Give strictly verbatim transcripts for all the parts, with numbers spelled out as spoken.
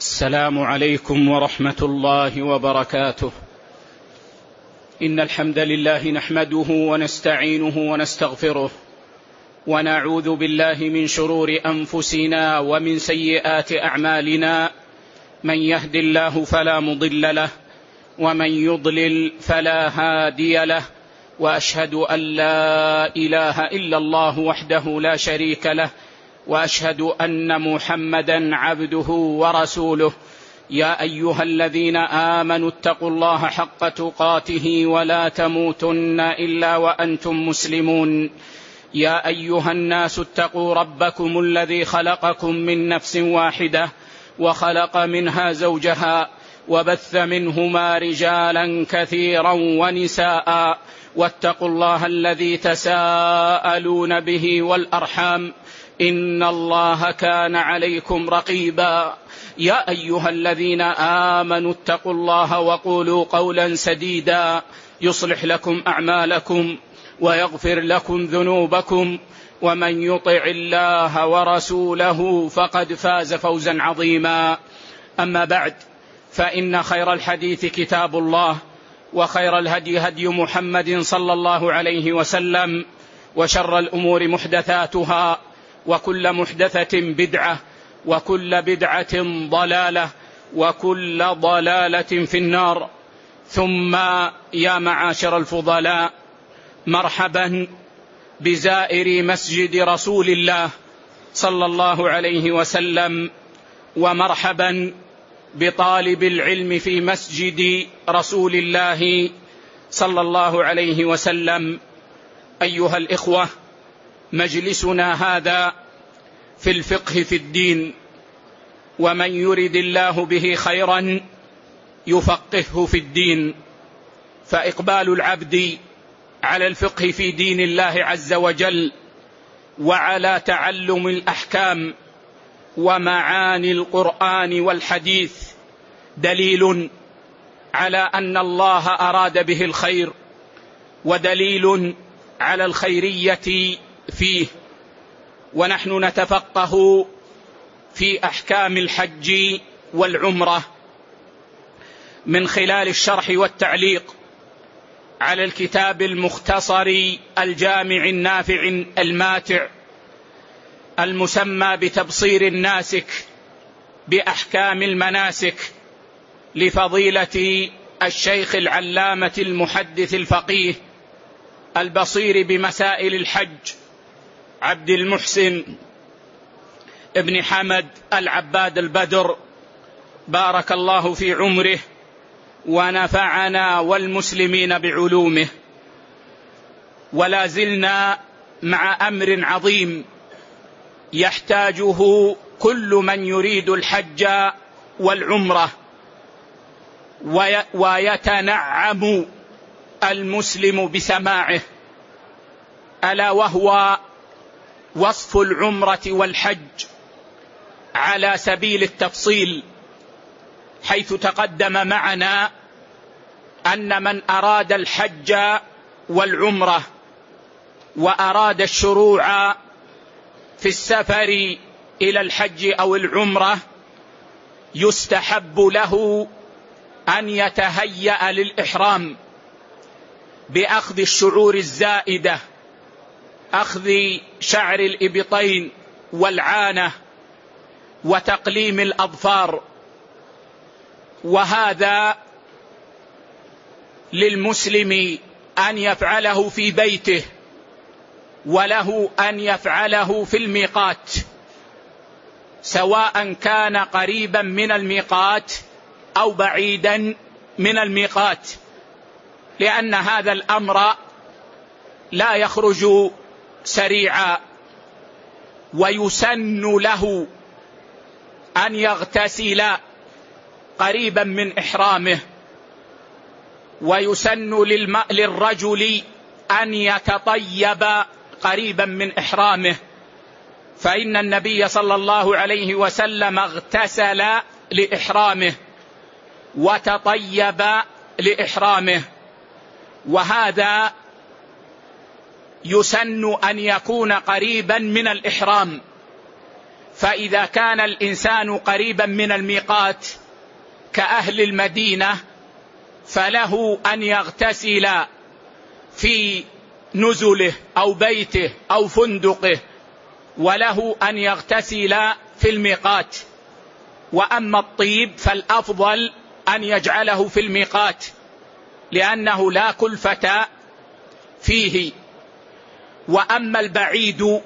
السلام عليكم ورحمة الله وبركاته. إن الحمد لله نحمده ونستعينه ونستغفره ونعوذ بالله من شرور أنفسنا ومن سيئات أعمالنا، من يهد الله فلا مضل له ومن يضلل فلا هادي له، وأشهد أن لا إله إلا الله وحده لا شريك له، وأشهد أن محمدا عبده ورسوله. يا أيها الذين آمنوا اتقوا الله حق تقاته ولا تموتن إلا وأنتم مسلمون. يا أيها الناس اتقوا ربكم الذي خلقكم من نفس واحدة وخلق منها زوجها وبث منهما رجالا كثيرا ونساء، واتقوا الله الذي تساءلون به والأرحام إن الله كان عليكم رقيبا. يا أيها الذين آمنوا اتقوا الله وقولوا قولا سديدا يصلح لكم أعمالكم ويغفر لكم ذنوبكم، ومن يطع الله ورسوله فقد فاز فوزا عظيما. أما بعد، فإن خير الحديث كتاب الله، وخير الهدي هدي محمد صلى الله عليه وسلم، وشر الأمور محدثاتها، وكل محدثة بدعة، وكل بدعة ضلالة، وكل ضلالة في النار. ثم يا معاشر الفضلاء، مرحبا بزائري مسجد رسول الله صلى الله عليه وسلم، ومرحبا بطالب العلم في مسجد رسول الله صلى الله عليه وسلم. أيها الإخوة، مجلسنا هذا في الفقه في الدين، ومن يرد الله به خيرا يفقهه في الدين. فإقبال العبد على الفقه في دين الله عز وجل وعلى تعلم الأحكام ومعاني القرآن والحديث دليل على أن الله أراد به الخير، ودليل على الخيرية فيه. ونحن نتفقه في أحكام الحج والعمرة من خلال الشرح والتعليق على الكتاب المختصر الجامع النافع الماتع المسمى بتبصير الناسك بأحكام المناسك لفضيلة الشيخ العلامة المحدث الفقيه البصير بمسائل الحج عبد المحسن ابن حمد العباد البدر، بارك الله في عمره ونفعنا والمسلمين بعلومه. ولا زلنا مع أمر عظيم يحتاجه كل من يريد الحج والعمرة ويتنعم المسلم بسماعه، ألا وهو وصف العمرة والحج على سبيل التفصيل، حيث تقدم معنا أن من أراد الحج والعمرة وأراد الشروع في السفر إلى الحج أو العمرة يستحب له أن يتهيأ للإحرام بأخذ الشعور الزائدة، أخذ شعر الإبطين والعانة وتقليم الأظفار. وهذا للمسلم أن يفعله في بيته، وله أن يفعله في الميقات، سواء كان قريبا من الميقات أو بعيدا من الميقات، لأن هذا الأمر لا يخرج سريعا. ويسن له أن يغتسل قريبا من إحرامه، ويسن للرجل أن يتطيب قريبا من إحرامه، فإن النبي صلى الله عليه وسلم اغتسل لإحرامه وتطيب لإحرامه. وهذا يسن أن يكون قريبا من الإحرام، فإذا كان الإنسان قريبا من الميقات كأهل المدينة فله أن يغتسل في نزله أو بيته أو فندقه، وله أن يغتسل في الميقات. وأما الطيب فالأفضل أن يجعله في الميقات لأنه لا كلفة فيه. وأما البعيد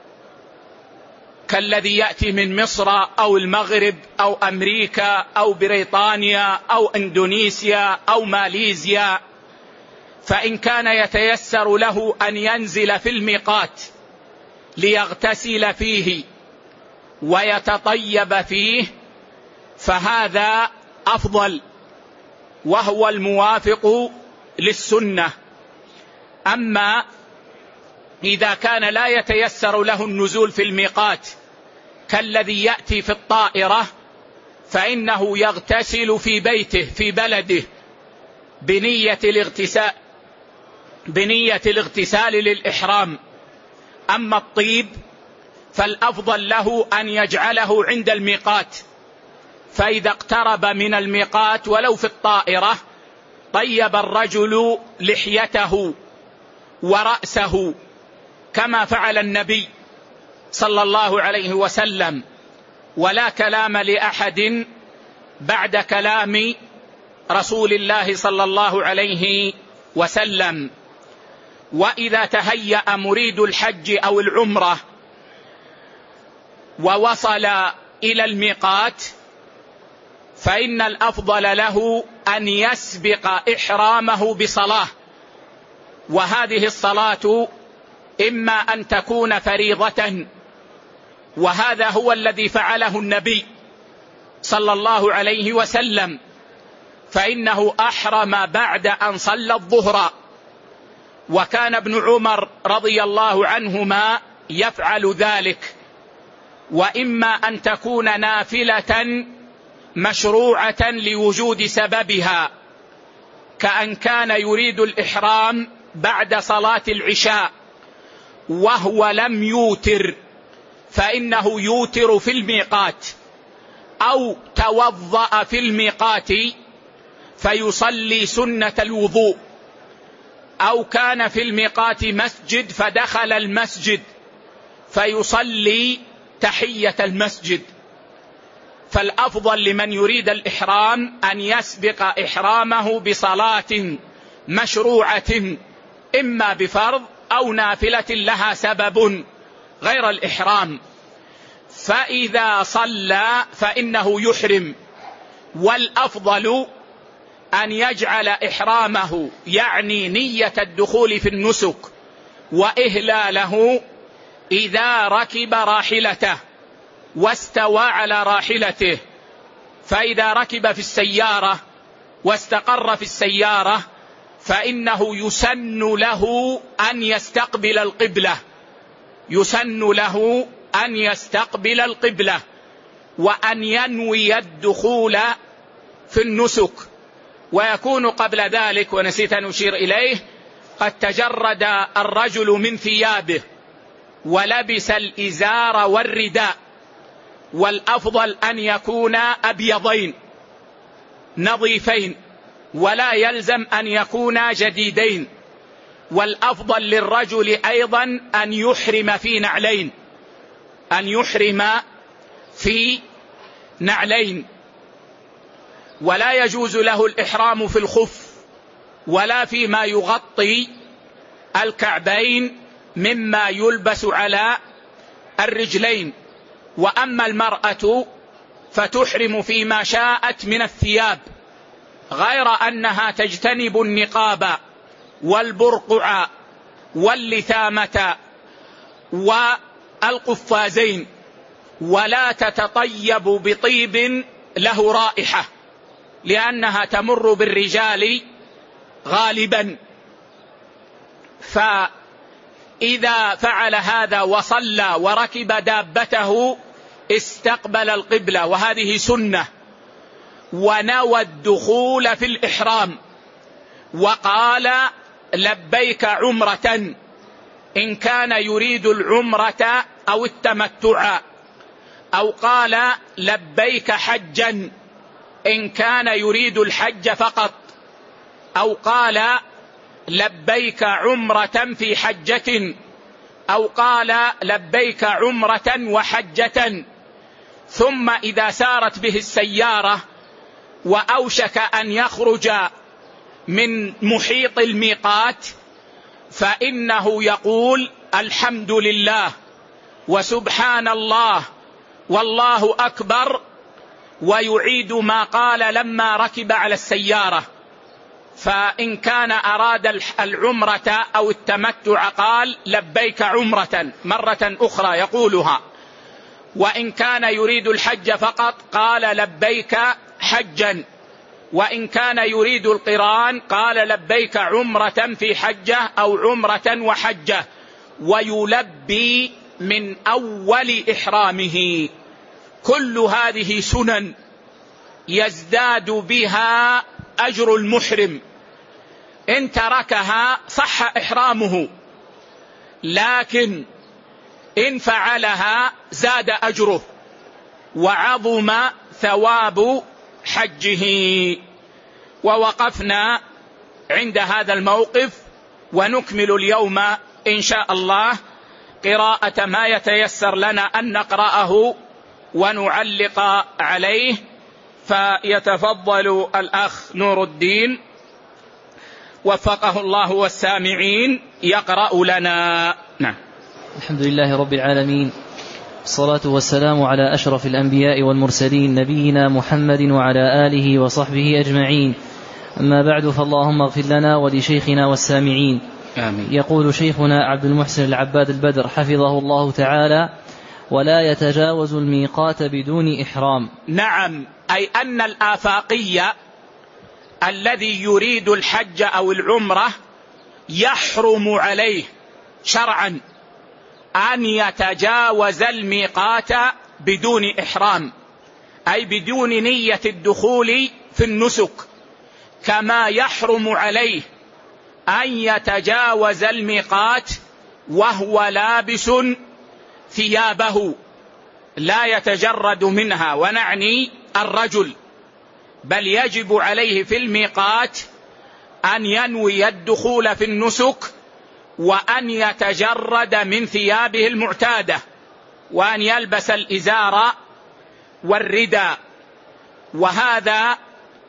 كالذي يأتي من مصر أو المغرب أو أمريكا أو بريطانيا أو إندونيسيا أو ماليزيا، فإن كان يتيسر له أن ينزل في الميقات ليغتسل فيه ويتطيب فيه فهذا أفضل، وهو الموافق للسنة. أما إذا كان لا يتيسر له النزول في الميقات كالذي يأتي في الطائرة فإنه يغتسل في بيته في بلده بنية الاغتسال بنية الاغتسال للإحرام. أما الطيب فالأفضل له أن يجعله عند الميقات، فإذا اقترب من الميقات ولو في الطائرة طيب الرجل لحيته ورأسه كما فعل النبي صلى الله عليه وسلم، ولا كلام لأحد بعد كلام رسول الله صلى الله عليه وسلم. وإذا تهيأ مريد الحج أو العمرة ووصل إلى الميقات فإن الأفضل له أن يسبق إحرامه بصلاة، وهذه الصلاة إما أن تكون فريضة، وهذا هو الذي فعله النبي صلى الله عليه وسلم، فإنه أحرم بعد أن صلى الظهر، وكان ابن عمر رضي الله عنهما يفعل ذلك. وإما أن تكون نافلة مشروعة لوجود سببها، كأن كان يريد الإحرام بعد صلاة العشاء وهو لم يوتر فإنه يوتر في الميقات، أو توضأ في الميقات فيصلي سنة الوضوء، أو كان في الميقات مسجد فدخل المسجد فيصلي تحية المسجد. فالأفضل لمن يريد الإحرام أن يسبق إحرامه بصلاة مشروعة إما بفرض أو نافلة لها سبب غير الإحرام، فإذا صلى فإنه يحرم. والأفضل أن يجعل إحرامه يعني نية الدخول في النسك وإهلاله إذا ركب راحلته واستوى على راحلته، فإذا ركب في السيارة واستقر في السيارة فإنه يسن له أن يستقبل القبلة يسن له أن يستقبل القبلة وأن ينوي الدخول في النسك. ويكون قبل ذلك، ونسيت أن أشير إليه، قد تجرد الرجل من ثيابه ولبس الإزار والرداء، والأفضل أن يكونا أبيضين نظيفين، ولا يلزم أن يكونا جديدين. والأفضل للرجل أيضا أن يحرم في نعلين أن يحرم في نعلين ولا يجوز له الإحرام في الخف ولا فيما يغطي الكعبين مما يلبس على الرجلين. وأما المرأة فتحرم فيما شاءت من الثياب، غير أنها تجتنب النقاب والبرقع واللثامة والقفازين، ولا تتطيب بطيب له رائحة لأنها تمر بالرجال غالبا. فإذا فعل هذا وصلى وركب دابته استقبل القبلة، وهذه سنة، ونوى الدخول في الإحرام وقال لبيك عمرة إن كان يريد العمرة أو التمتع، أو قال لبيك حجا إن كان يريد الحج فقط، أو قال لبيك عمرة في حجة، أو قال لبيك عمرة وحجة. ثم إذا سارت به السيارة وأوشك أن يخرج من محيط الميقات فإنه يقول الحمد لله وسبحان الله والله أكبر، ويعيد ما قال لما ركب على السيارة. فإن كان أراد العمرة أو التمتع قال لبيك عمرة مرة أخرى يقولها، وإن كان يريد الحج فقط قال لبيك حجا، وإن كان يريد القران قال لبيك عمرة في حجة أو عمرة وحجة، ويلبي من أول إحرامه. كل هذه سنن يزداد بها أجر المحرم، إن تركها صح إحرامه، لكن إن فعلها زاد أجره وعظم ثواب حجه. ووقفنا عند هذا الموقف، ونكمل اليوم إن شاء الله قراءة ما يتيسر لنا أن نقرأه ونعلق عليه. فيتفضل الأخ نور الدين وفقه الله والسامعين يقرأ لنا. نعم. الحمد لله رب العالمين، الصلاة والسلام على أشرف الأنبياء والمرسلين نبينا محمد وعلى آله وصحبه أجمعين. أما بعد، فاللهم اغفر لنا ولشيخنا والسامعين. آمين. يقول شيخنا عبد المحسن العباد البدر حفظه الله تعالى: ولا يتجاوز الميقات بدون إحرام. نعم، أي أن الآفاقي الذي يريد الحج أو العمرة يحرم عليه شرعا أن يتجاوز الميقات بدون إحرام، أي بدون نية الدخول في النسك، كما يحرم عليه أن يتجاوز الميقات وهو لابس ثيابه لا يتجرد منها، ونعني الرجل، بل يجب عليه في الميقات أن ينوي الدخول في النسك وأن يتجرد من ثيابه المعتادة، وأن يلبس الإزار والرداء، وهذا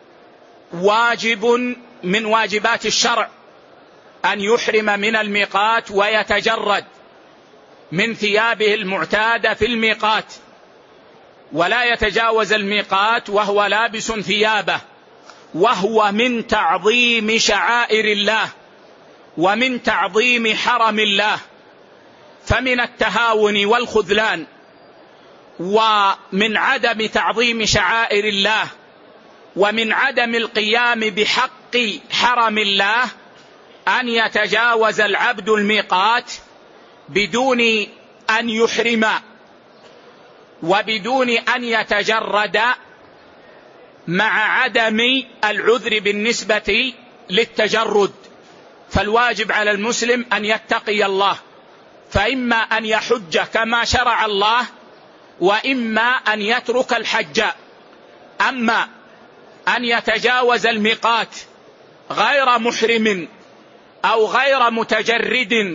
واجب من واجبات الشرع، أن يحرم من الميقات ويتجرد من ثيابه المعتادة في الميقات، ولا يتجاوز الميقات وهو لابس ثيابه، وهو من تعظيم شعائر الله ومن تعظيم حرم الله. فمن التهاون والخذلان ومن عدم تعظيم شعائر الله ومن عدم القيام بحق حرم الله أن يتجاوز العبد الميقات بدون أن يحرم وبدون أن يتجرد، مع عدم العذر بالنسبة للتجرد. فالواجب على المسلم أن يتقي الله، فإما أن يحج كما شرع الله، وإما أن يترك الحج. أما أن يتجاوز الميقات غير محرم أو غير متجرد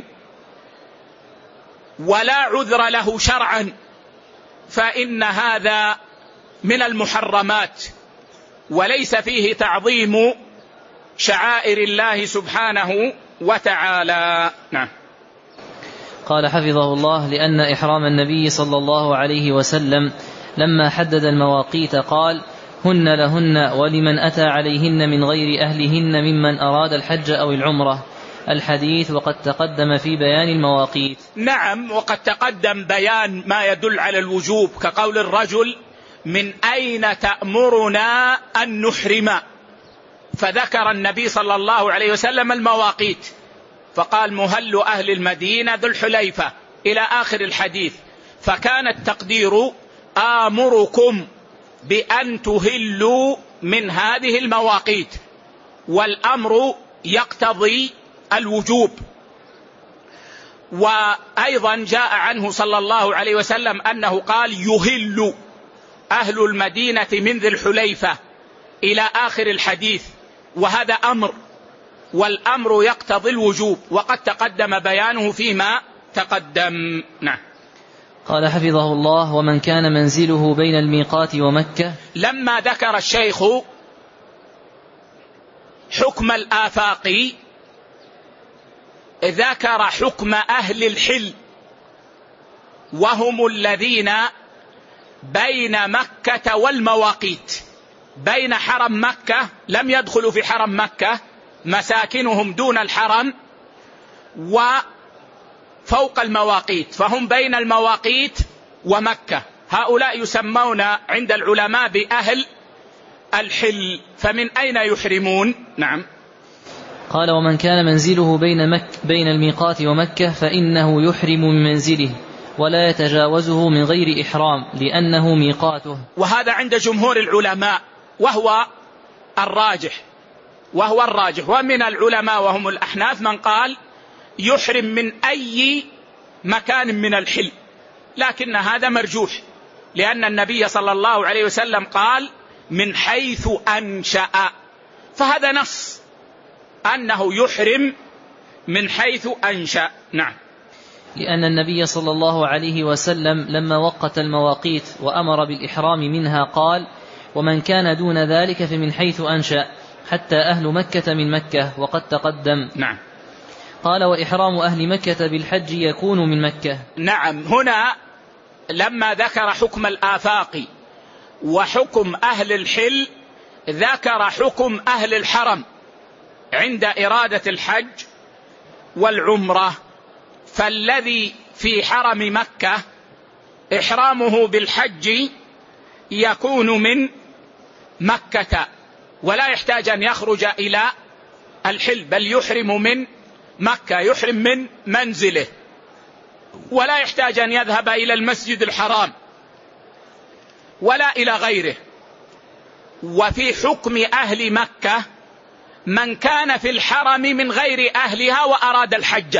ولا عذر له شرعا، فإن هذا من المحرمات وليس فيه تعظيم شعائر الله سبحانه وتعالى. نعم. قال حفظه الله: لأن إحرام النبي صلى الله عليه وسلم لما حدد المواقيت قال: هن لهن ولمن أتى عليهن من غير أهلهن ممن أراد الحج أو العمرة. الحديث وقد تقدم في بيان المواقيت. نعم، وقد تقدم بيان ما يدل على الوجوب، كقول الرجل: من أين تأمرنا أن نحرم؟ فذكر النبي صلى الله عليه وسلم المواقيت، فقال: مهل أهل المدينة ذو الحليفة، إلى آخر الحديث. فكان التقدير: آمركم بأن تهلوا من هذه المواقيت، والأمر يقتضي الوجوب. وأيضا جاء عنه صلى الله عليه وسلم أنه قال يهل أهل المدينة من ذي الحليفة إلى آخر الحديث، وهذا أمر، والأمر يقتضي الوجوب، وقد تقدم بيانه فيما تقدم. نعم. قال حفظه الله: ومن كان منزله بين الميقات ومكة. لما ذكر الشيخ حكم الآفاق ذكر حكم أهل الحل، وهم الذين بين مكة والمواقيت، بين حرم مكة، لم يدخلوا في حرم مكة، مساكنهم دون الحرم وفوق المواقيت، فهم بين المواقيت ومكة. هؤلاء يسمون عند العلماء بأهل الحل. فمن أين يحرمون؟ نعم. قال: ومن كان منزله بين, مك بين الميقات ومكة فإنه يحرم من منزله ولا يتجاوزه من غير إحرام لأنه ميقاته. وهذا عند جمهور العلماء وهو الراجح وهو الراجح ومن العلماء وهم الأحناف من قال يحرم من أي مكان من الحل، لكن هذا مرجوح، لأن النبي صلى الله عليه وسلم قال من حيث أنشأ، فهذا نص أنه يحرم من حيث أنشأ. نعم. لأن النبي صلى الله عليه وسلم لما وقت المواقيت وأمر بالإحرام منها قال: ومن كان دون ذلك فمن حيث أنشأ، حتى أهل مكة من مكة، وقد تقدم. نعم. قال: وإحرام أهل مكة بالحج يكون من مكة. نعم. هنا لما ذكر حكم الآفاق وحكم أهل الحل ذكر حكم أهل الحرم عند إرادة الحج والعمرة. فالذي في حرم مكة إحرامه بالحج يكون من مكة، ولا يحتاج أن يخرج إلى الحل، بل يحرم من مكة، يحرم من منزله، ولا يحتاج أن يذهب إلى المسجد الحرام ولا إلى غيره. وفي حكم أهل مكة من كان في الحرم من غير أهلها وأراد الحج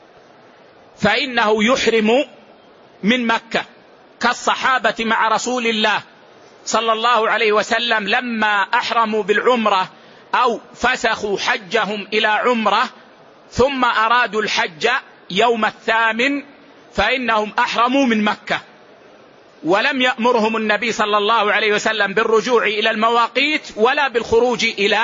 فإنه يحرم من مكة، كالصحابة مع رسول الله صلى الله عليه وسلم لما أحرموا بالعمرة أو فسخوا حجهم إلى عمرة ثم أرادوا الحج يوم الثامن فإنهم أحرموا من مكة، ولم يأمرهم النبي صلى الله عليه وسلم بالرجوع إلى المواقيت ولا بالخروج إلى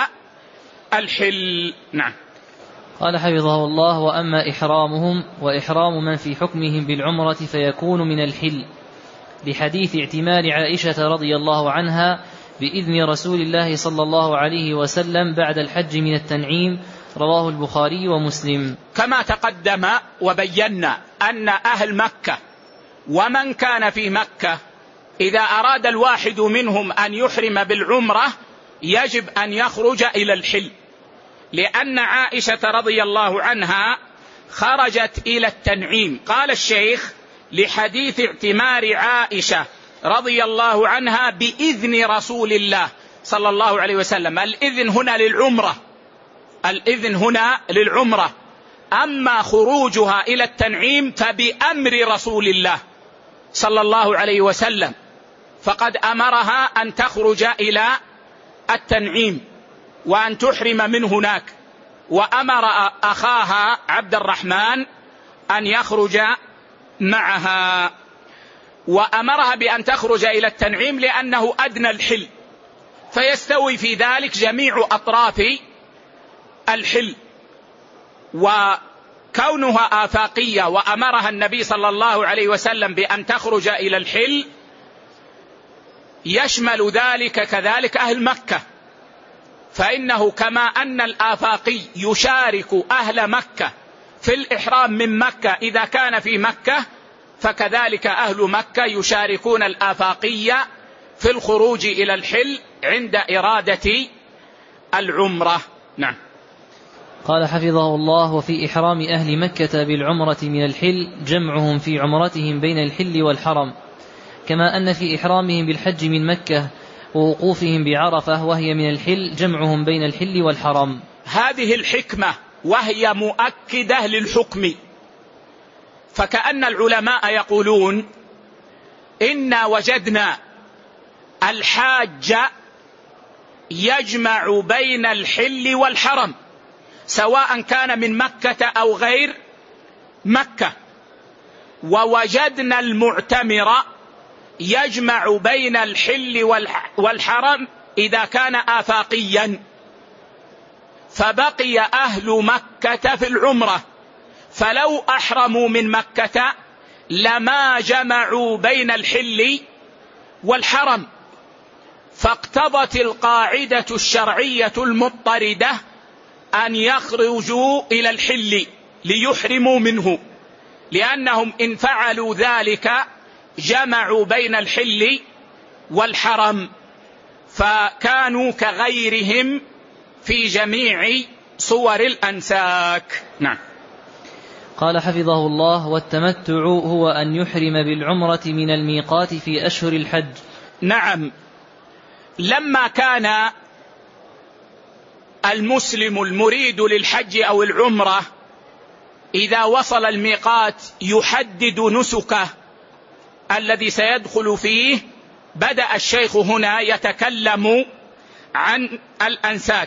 الحل. نعم. قال حفظه الله: وأما إحرامهم وإحرام من في حكمهم بالعمرة فيكون من الحل، لحديث اعتمار عائشة رضي الله عنها بإذن رسول الله صلى الله عليه وسلم بعد الحج من التنعيم، رواه البخاري ومسلم. كما تقدم وبينا أن أهل مكة ومن كان في مكة إذا أراد الواحد منهم أن يحرم بالعمرة يجب أن يخرج إلى الحل، لأن عائشة رضي الله عنها خرجت إلى التنعيم. قال الشيخ: لحديث اعتمار عائشة رضي الله عنها بإذن رسول الله صلى الله عليه وسلم. الإذن هنا للعمرة، الإذن هنا للعمرة، أما خروجها إلى التنعيم فبأمر رسول الله صلى الله عليه وسلم، فقد أمرها أن تخرج إلى التنعيم وأن تحرم من هناك، وأمر أخاها عبد الرحمن أن يخرج معها، وأمرها بأن تخرج إلى التنعيم لأنه أدنى الحل، فيستوي في ذلك جميع أطراف الحل. وكونها آفاقية وأمرها النبي صلى الله عليه وسلم بأن تخرج إلى الحل يشمل ذلك كذلك أهل مكة، فإنه كما أن الآفاقي يشارك أهل مكة في الإحرام من مكة إذا كان في مكة، فكذلك أهل مكة يشاركون الآفاقية في الخروج إلى الحل عند إرادة العمرة. نعم. قال حفظه الله: وفي إحرام أهل مكة بالعمرة من الحل جمعهم في عمرتهم بين الحل والحرم، كما أن في إحرامهم بالحج من مكة ووقوفهم بعرفة وهي من الحل جمعهم بين الحل والحرم. هذه الحكمة وهي مؤكدة للحكم، فكأن العلماء يقولون إنا وجدنا الحاج يجمع بين الحل والحرم سواء كان من مكة أو غير مكة، ووجدنا المعتمر يجمع بين الحل والحرم إذا كان آفاقيا، فبقي أهل مكة في العمرة، فلو أحرموا من مكة لما جمعوا بين الحل والحرم، فاقتضت القاعدة الشرعية المضطردة أن يخرجوا إلى الحل ليحرموا منه، لأنهم إن فعلوا ذلك جمعوا بين الحل والحرم، فكانوا كغيرهم في جميع صور الأنساك. نعم. قال حفظه الله: والتمتع هو أن يحرم بالعمرة من الميقات في أشهر الحج. نعم، لما كان المسلم المريد للحج أو العمرة إذا وصل الميقات يحدد نسكه الذي سيدخل فيه، بدأ الشيخ هنا يتكلم عن الأنساك.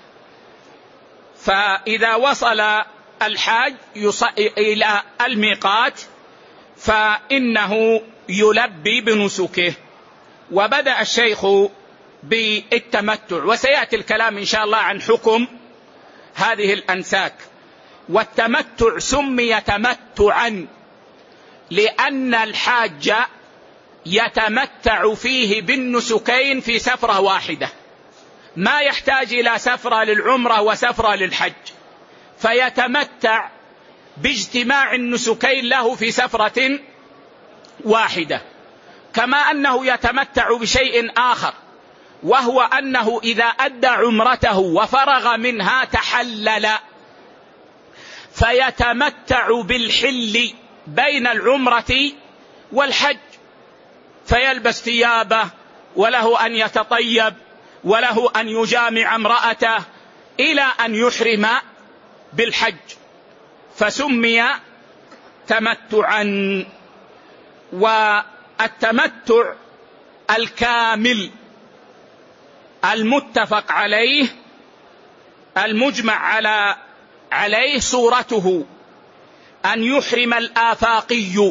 فإذا وصل الحاج إلى الميقات فإنه يلبي بنسكه، وبدأ الشيخ بالتمتع، وسيأتي الكلام إن شاء الله عن حكم هذه الأنساك. والتمتع سمي تمتعا لأن الحاج يتمتع فيه بالنسكين في سفرة واحدة، ما يحتاج إلى سفرة للعمرة وسفرة للحج، فيتمتع باجتماع النسكين له في سفرة واحدة. كما أنه يتمتع بشيء آخر، وهو أنه إذا أدى عمرته وفرغ منها تحلل، فيتمتع بالحل بين العمرة والحج، فيلبس ثيابه، وله أن يتطيب، وله أن يجامع امرأته إلى أن يحرم بالحج، فسمي تمتعا. والتمتع الكامل المتفق عليه المجمع على عليه صورته أن يحرم الآفاقي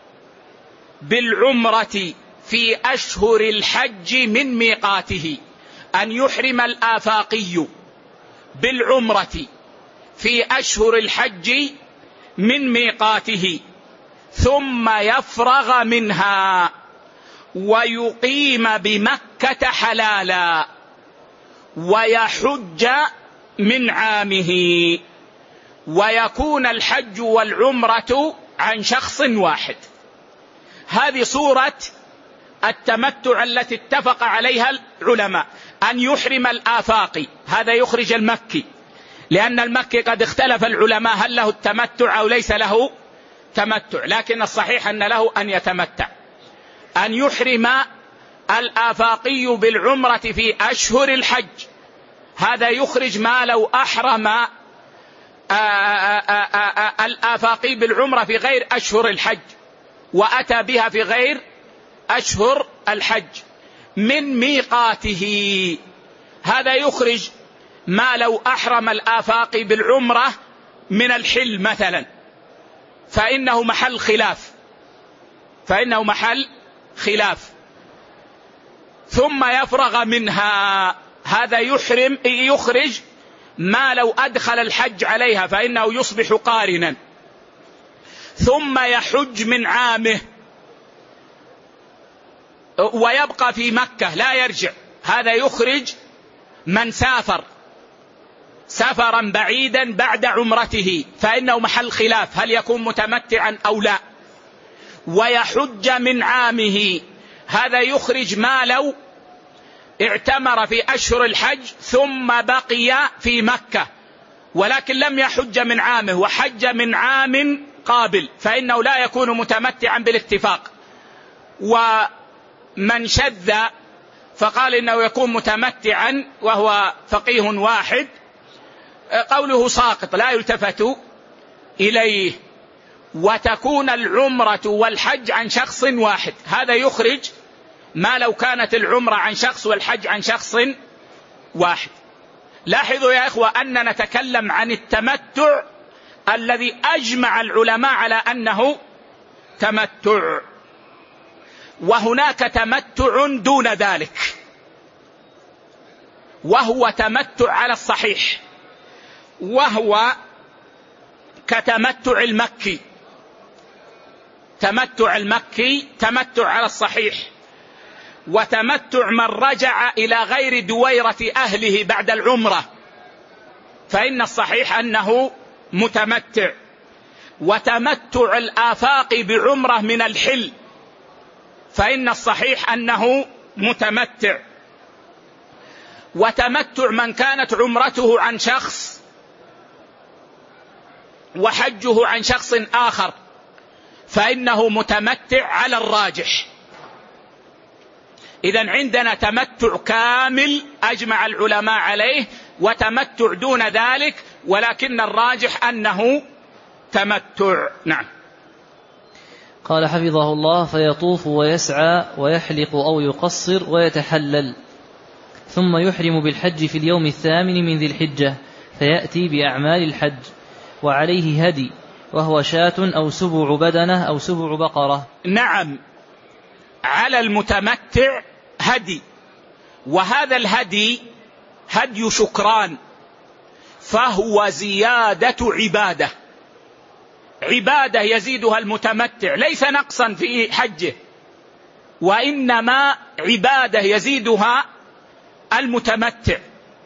بالعمرة في أشهر الحج من ميقاته، أن يحرم الآفاقي بالعمرة في أشهر الحج من ميقاته، ثم يفرغ منها ويقيم بمكة حلالا ويحج من عامه، ويكون الحج والعمرة عن شخص واحد. هذه صورة التمتع التي اتفق عليها العلماء، أن يحرم الآفاقي، هذا يخرج المكي، لأن المكي قد اختلف العلماء هل له التمتع أو ليس له تمتع، لكن الصحيح أن له أن يتمتع. أن يحرم الآفاقي بالعمرة في أشهر الحج، هذا يخرج ما لو أحرم الآفاقي بالعمرة في غير أشهر الحج وأتى بها في غير أشهر الحج من ميقاته، هذا يخرج ما لو أحرم الآفاقي بالعمرة من الحل مثلا، فإنه محل خلاف فإنه محل خلاف ثم يفرغ منها، هذا يحرم يخرج ما لو أدخل الحج عليها فإنه يصبح قارنا، ثم يحج من عامه ويبقى في مكة لا يرجع، هذا يخرج من سافر سفرا بعيدا بعد عمرته فإنه محل خلاف هل يكون متمتعا أو لا. ويحج من عامه، هذا يخرج ما لو اعتمر في أشهر الحج ثم بقي في مكة ولكن لم يحج من عامه وحج من عام قابل، فإنه لا يكون متمتعا بالاتفاق. ومن شذ فقال إنه يكون متمتعا وهو فقيه واحد، قوله ساقط لا يلتفت إليه. وتكون العمرة والحج عن شخص واحد. هذا يخرج ما لو كانت العمرة عن شخص والحج عن شخص واحد. لاحظوا يا إخوة أننا نتكلم عن التمتع الذي أجمع العلماء على أنه تمتع، وهناك تمتع دون ذلك وهو تمتع على الصحيح، وهو كتمتع المكي. تمتع المكي تمتع على الصحيح، وتمتع من رجع إلى غير دويرة أهله بعد العمرة فإن الصحيح أنه متمتع. وتمتع الآفاق بعمرة من الحل فإن الصحيح أنه متمتع. وتمتع من كانت عمرته عن شخص وحجه عن شخص آخر فإنه متمتع على الراجح. إذن عندنا تمتع كامل أجمع العلماء عليه، وتمتع دون ذلك ولكن الراجح أنه تمتع. نعم. قال حفظه الله: فيطوف ويسعى ويحلق أو يقصر ويتحلل، ثم يحرم بالحج في اليوم الثامن من ذي الحجة فيأتي بأعمال الحج، وعليه هدي وهو شاة أو سبع بدنة أو سبع بقرة. نعم، على المتمتع هدي، وهذا الهدي هدي شكران، فهو زيادة عبادة، عبادة يزيدها المتمتع، ليس نقصا في حجه، وإنما عبادة يزيدها المتمتع.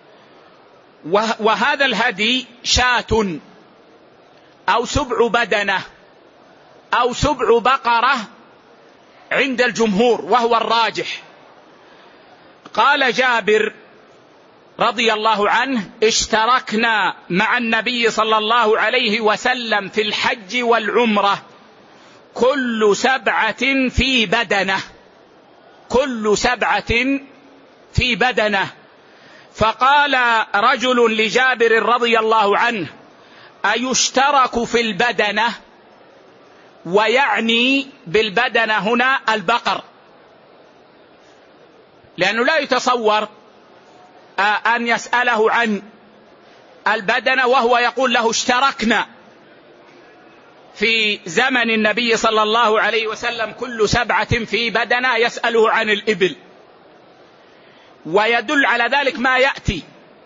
وهذا الهدي شاة أو سبع بدنة أو سبع بقرة عند الجمهور وهو الراجح. قال جابر رضي الله عنه: اشتركنا مع النبي صلى الله عليه وسلم في الحج والعمرة كل سبعة في بدنة، كل سبعة في بدنة. فقال رجل لجابر رضي الله عنه: أيشترك في البدنة؟ ويعني بالبدنة هنا البقر، لأنه لا يتصور أن يسأله عن البدنة وهو يقول له اشتركنا في زمن النبي صلى الله عليه وسلم كل سبعة في بدنة، يسأله عن الإبل. ويدل على ذلك ما يأتي.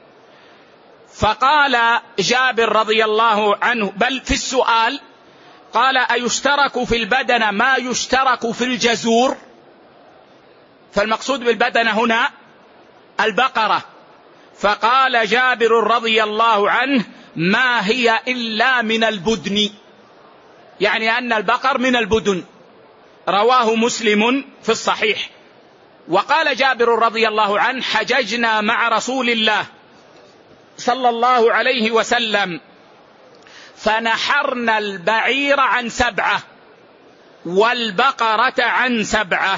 فقال جابر رضي الله عنه، بل في السؤال قال: أيشترك في البدنة ما يشترك في الجزور؟ فالمقصود بالبدنة هنا البقرة. فقال جابر رضي الله عنه: ما هي إلا من البدن، يعني أن البقر من البدن. رواه مسلم في الصحيح. وقال جابر رضي الله عنه: حججنا مع رسول الله صلى الله عليه وسلم فنحرنا البعير عن سبعة والبقرة عن سبعة.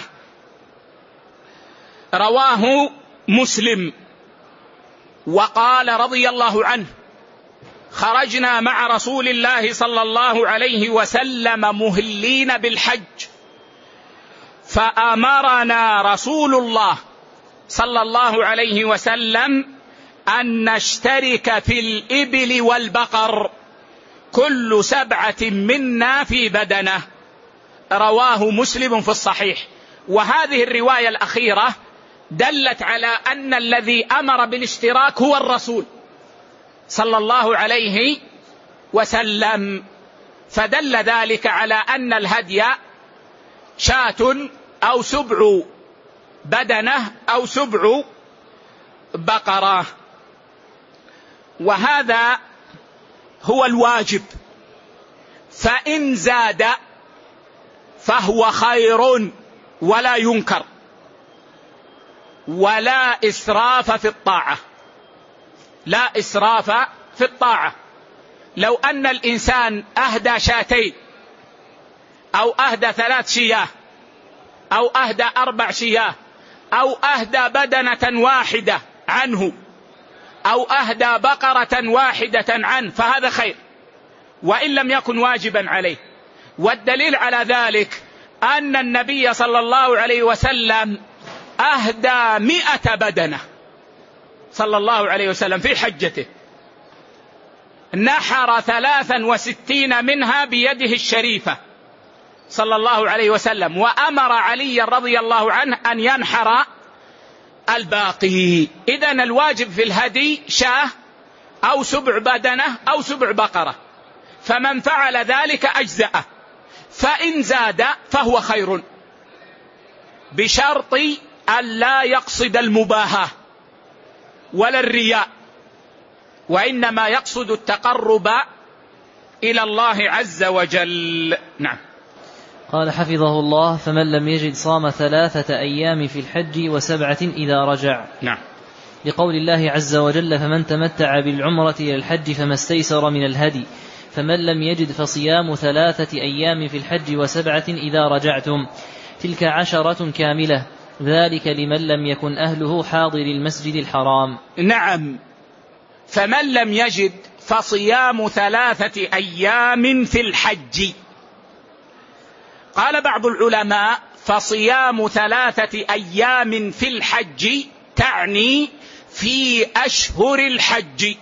رواه مسلم. وقال رضي الله عنه: خرجنا مع رسول الله صلى الله عليه وسلم مهلين بالحج، فأمرنا رسول الله صلى الله عليه وسلم أن نشترك في الإبل والبقر كل سبعة منا في بدنة. رواه مسلم في الصحيح. وهذه الرواية الأخيرة دلت على أن الذي أمر بالاشتراك هو الرسول صلى الله عليه وسلم، فدل ذلك على أن الهدي شاة أو سبع بدنة أو سبع بقرة. وهذا هو الواجب، فإن زاد فهو خير ولا ينكر، ولا إسراف في الطاعة، لا إسراف في الطاعة. لو أن الإنسان أهدى شاتين أو أهدى ثلاث شياه أو أهدى أربع شياه أو أهدى بدنة واحدة عنه أو أهدى بقرة واحدة عنه فهذا خير، وإن لم يكن واجبا عليه. والدليل على ذلك أن النبي صلى الله عليه وسلم أهدى مئة بدنة صلى الله عليه وسلم في حجته، نحر ثلاثا وستين منها بيده الشريفة صلى الله عليه وسلم، وأمر علي رضي الله عنه أن ينحر الباقي. إذن الواجب في الهدي شاه أو سبع بدنة أو سبع بقرة، فمن فعل ذلك أجزأه، فإن زاد فهو خير، بشرط أن لا يقصد المباهاة ولا الرياء، وإنما يقصد التقرب إلى الله عز وجل. نعم. قال حفظه الله: فمن لم يجد صام ثلاثة أيام في الحج وسبعة إذا رجع. نعم. لقول الله عز وجل: فمن تمتع بالعمرة إلى الحج فما استيسر من الهدي، فمن لم يجد فصيام ثلاثة أيام في الحج وسبعة إذا رجعتم، تلك عشرة كاملة، ذلك لمن لم يكن أهله حاضر المسجد الحرام. نعم. فمن لم يجد فصيام ثلاثة أيام في الحج. قال بعض العلماء: فصيام ثلاثة أيام في الحج تعني في أشهر الحج،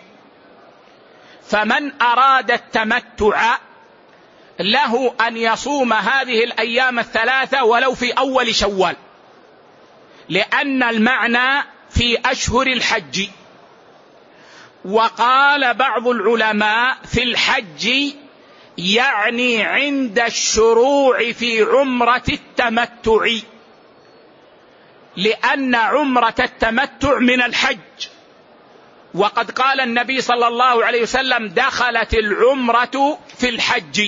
فمن أراد التمتع له أن يصوم هذه الأيام الثلاثة ولو في أول شوال، لأن المعنى في أشهر الحج. وقال بعض العلماء: في الحج يعني عند الشروع في عمرة التمتع، لأن عمرة التمتع من الحج، وقد قال النبي صلى الله عليه وسلم: دخلت العمرة في الحج.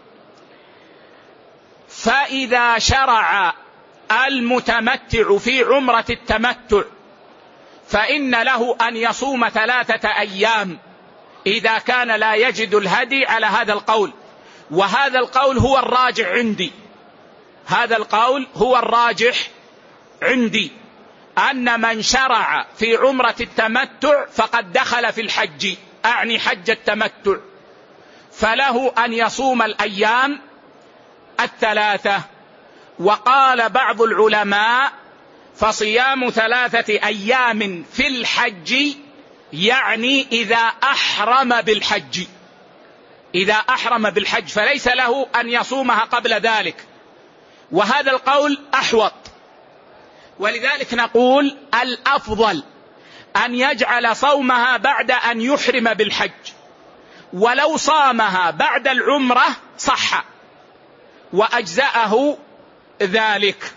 فإذا شرع المتمتع في عمرة التمتع فإن له أن يصوم ثلاثة أيام إذا كان لا يجد الهدي، على هذا القول. وهذا القول هو الراجح عندي، هذا القول هو الراجح عندي، أن من شرع في عمرة التمتع فقد دخل في الحج، أعني حج التمتع، فله أن يصوم الأيام الثلاثة. وقال بعض العلماء: فصيام ثلاثة أيام في الحج يعني إذا أحرم بالحج، إذا أحرم بالحج، فليس له أن يصومها قبل ذلك، وهذا القول أحوط. ولذلك نقول الأفضل أن يجعل صومها بعد أن يحرم بالحج، ولو صامها بعد العمرة صح وأجزأه ذلك.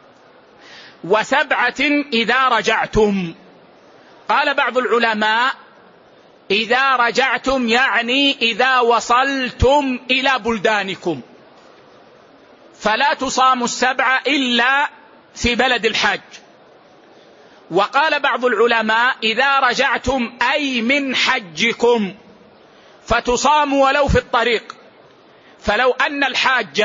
وسبعة إذا رجعتم. قال بعض العلماء: إذا رجعتم يعني إذا وصلتم إلى بلدانكم، فلا تصام السبعة إلا في بلد الحج. وقال بعض العلماء: إذا رجعتم أي من حجكم، فتصام ولو في الطريق. فلو أن الحاج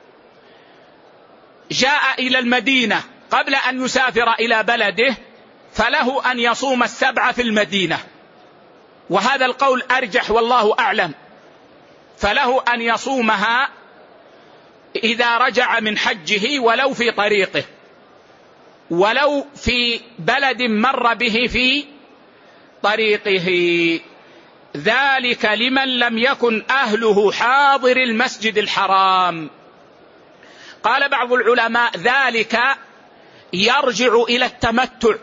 جاء إلى المدينة قبل أن يسافر إلى بلده فله أن يصوم السبعة في المدينة، وهذا القول أرجح والله أعلم، فله أن يصومها إذا رجع من حجه ولو في طريقه، ولو في بلد مر به في طريقه، ذلك لمن لم يكن أهله حاضر المسجد الحرام. قال بعض العلماء: ذلك يرجع إلى التمتع،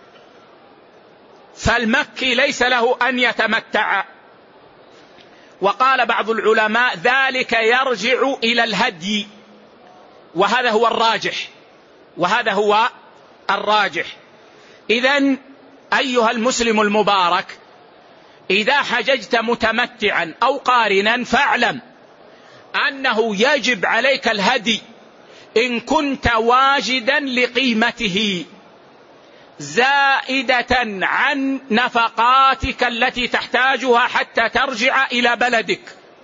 فالمكي ليس له أن يتمتع. وقال بعض العلماء: ذلك يرجع إلى الهدي، وهذا هو الراجح، وهذا هو الراجح. إذن أيها المسلم المبارك، إذا حججت متمتعا أو قارنا فاعلم أنه يجب عليك الهدي إن كنت واجدا لقيمته، زائدة عن نفقاتك التي تحتاجها حتى ترجع إلى بلدك.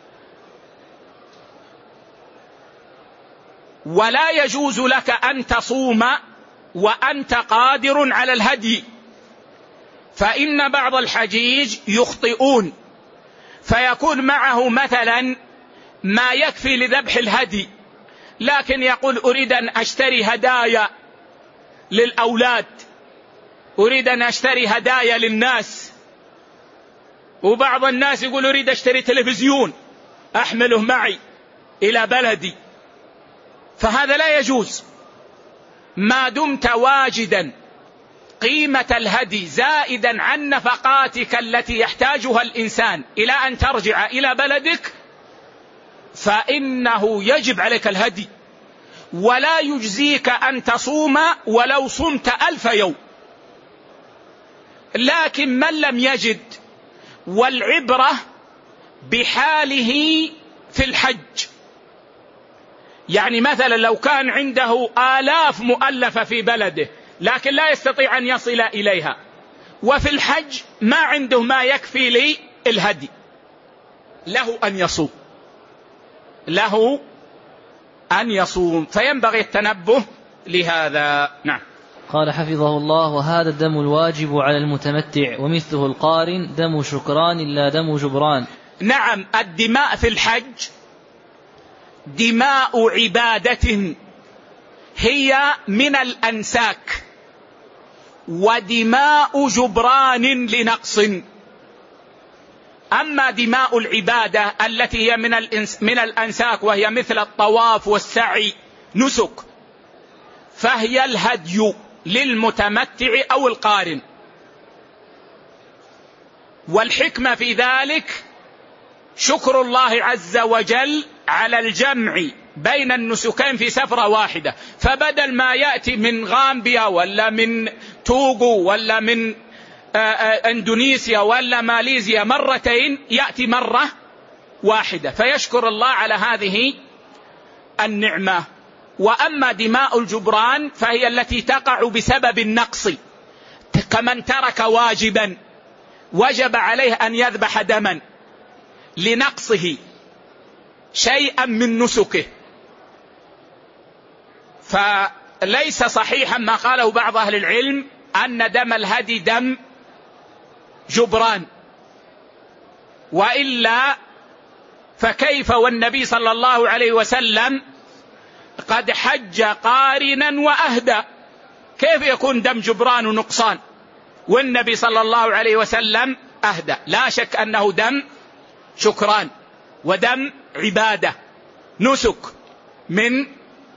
ولا يجوز لك أن تصوم وأنت قادر على الهدي، فإن بعض الحجيج يخطئون، فيكون معه مثلا ما يكفي لذبح الهدي، لكن يقول أريد أن أشتري هدايا للأولاد، أريد أن أشتري هدايا للناس، وبعض الناس يقول أريد أشتري تلفزيون أحمله معي إلى بلدي، فهذا لا يجوز ما دمت واجدا قيمة الهدي زائدا عن نفقاتك التي يحتاجها الإنسان إلى أن ترجع إلى بلدك، فإنه يجب عليك الهدي، ولا يجزيك أن تصوم ولو صمت ألف يوم. لكن من لم يجد، والعبرة بحاله في الحج، يعني مثلا لو كان عنده آلاف مؤلفة في بلده لكن لا يستطيع أن يصل إليها، وفي الحج ما عنده ما يكفي للهدي، له أن يصوم، له أن يصوم، فينبغي التنبه لهذا. نعم. قال حفظه الله: وهذا الدم الواجب على المتمتع، ومثله القارن دم شكران لا دم جبران. نعم، الدماء في الحج دماء عبادة هي من الأنساك، ودماء جبران لنقص. أما دماء العبادة التي هي من, الإنس من الأنساك وهي مثل الطواف والسعي نسك، فهي الهدي للمتمتع أو القارن. والحكمة في ذلك شكر الله عز وجل على الجمع بين النسكين في سفرة واحدة، فبدل ما يأتي من غامبيا ولا من توغو ولا من اندونيسيا ولا ماليزيا مرتين، يأتي مرة واحدة، فيشكر الله على هذه النعمة. وأما دماء الجبران فهي التي تقع بسبب النقص، كمن ترك واجبا وجب عليه أن يذبح دما لنقصه شيئا من نسكه، فليس صحيحا ما قاله بعض أهل العلم أن دم الهدي دم جبران، وإلا فكيف والنبي صلى الله عليه وسلم قد حج قارنا وأهدى، كيف يكون دم جبران ونقصان والنبي صلى الله عليه وسلم أهدى؟ لا شك أنه دم شكران ودم عبادة نسك من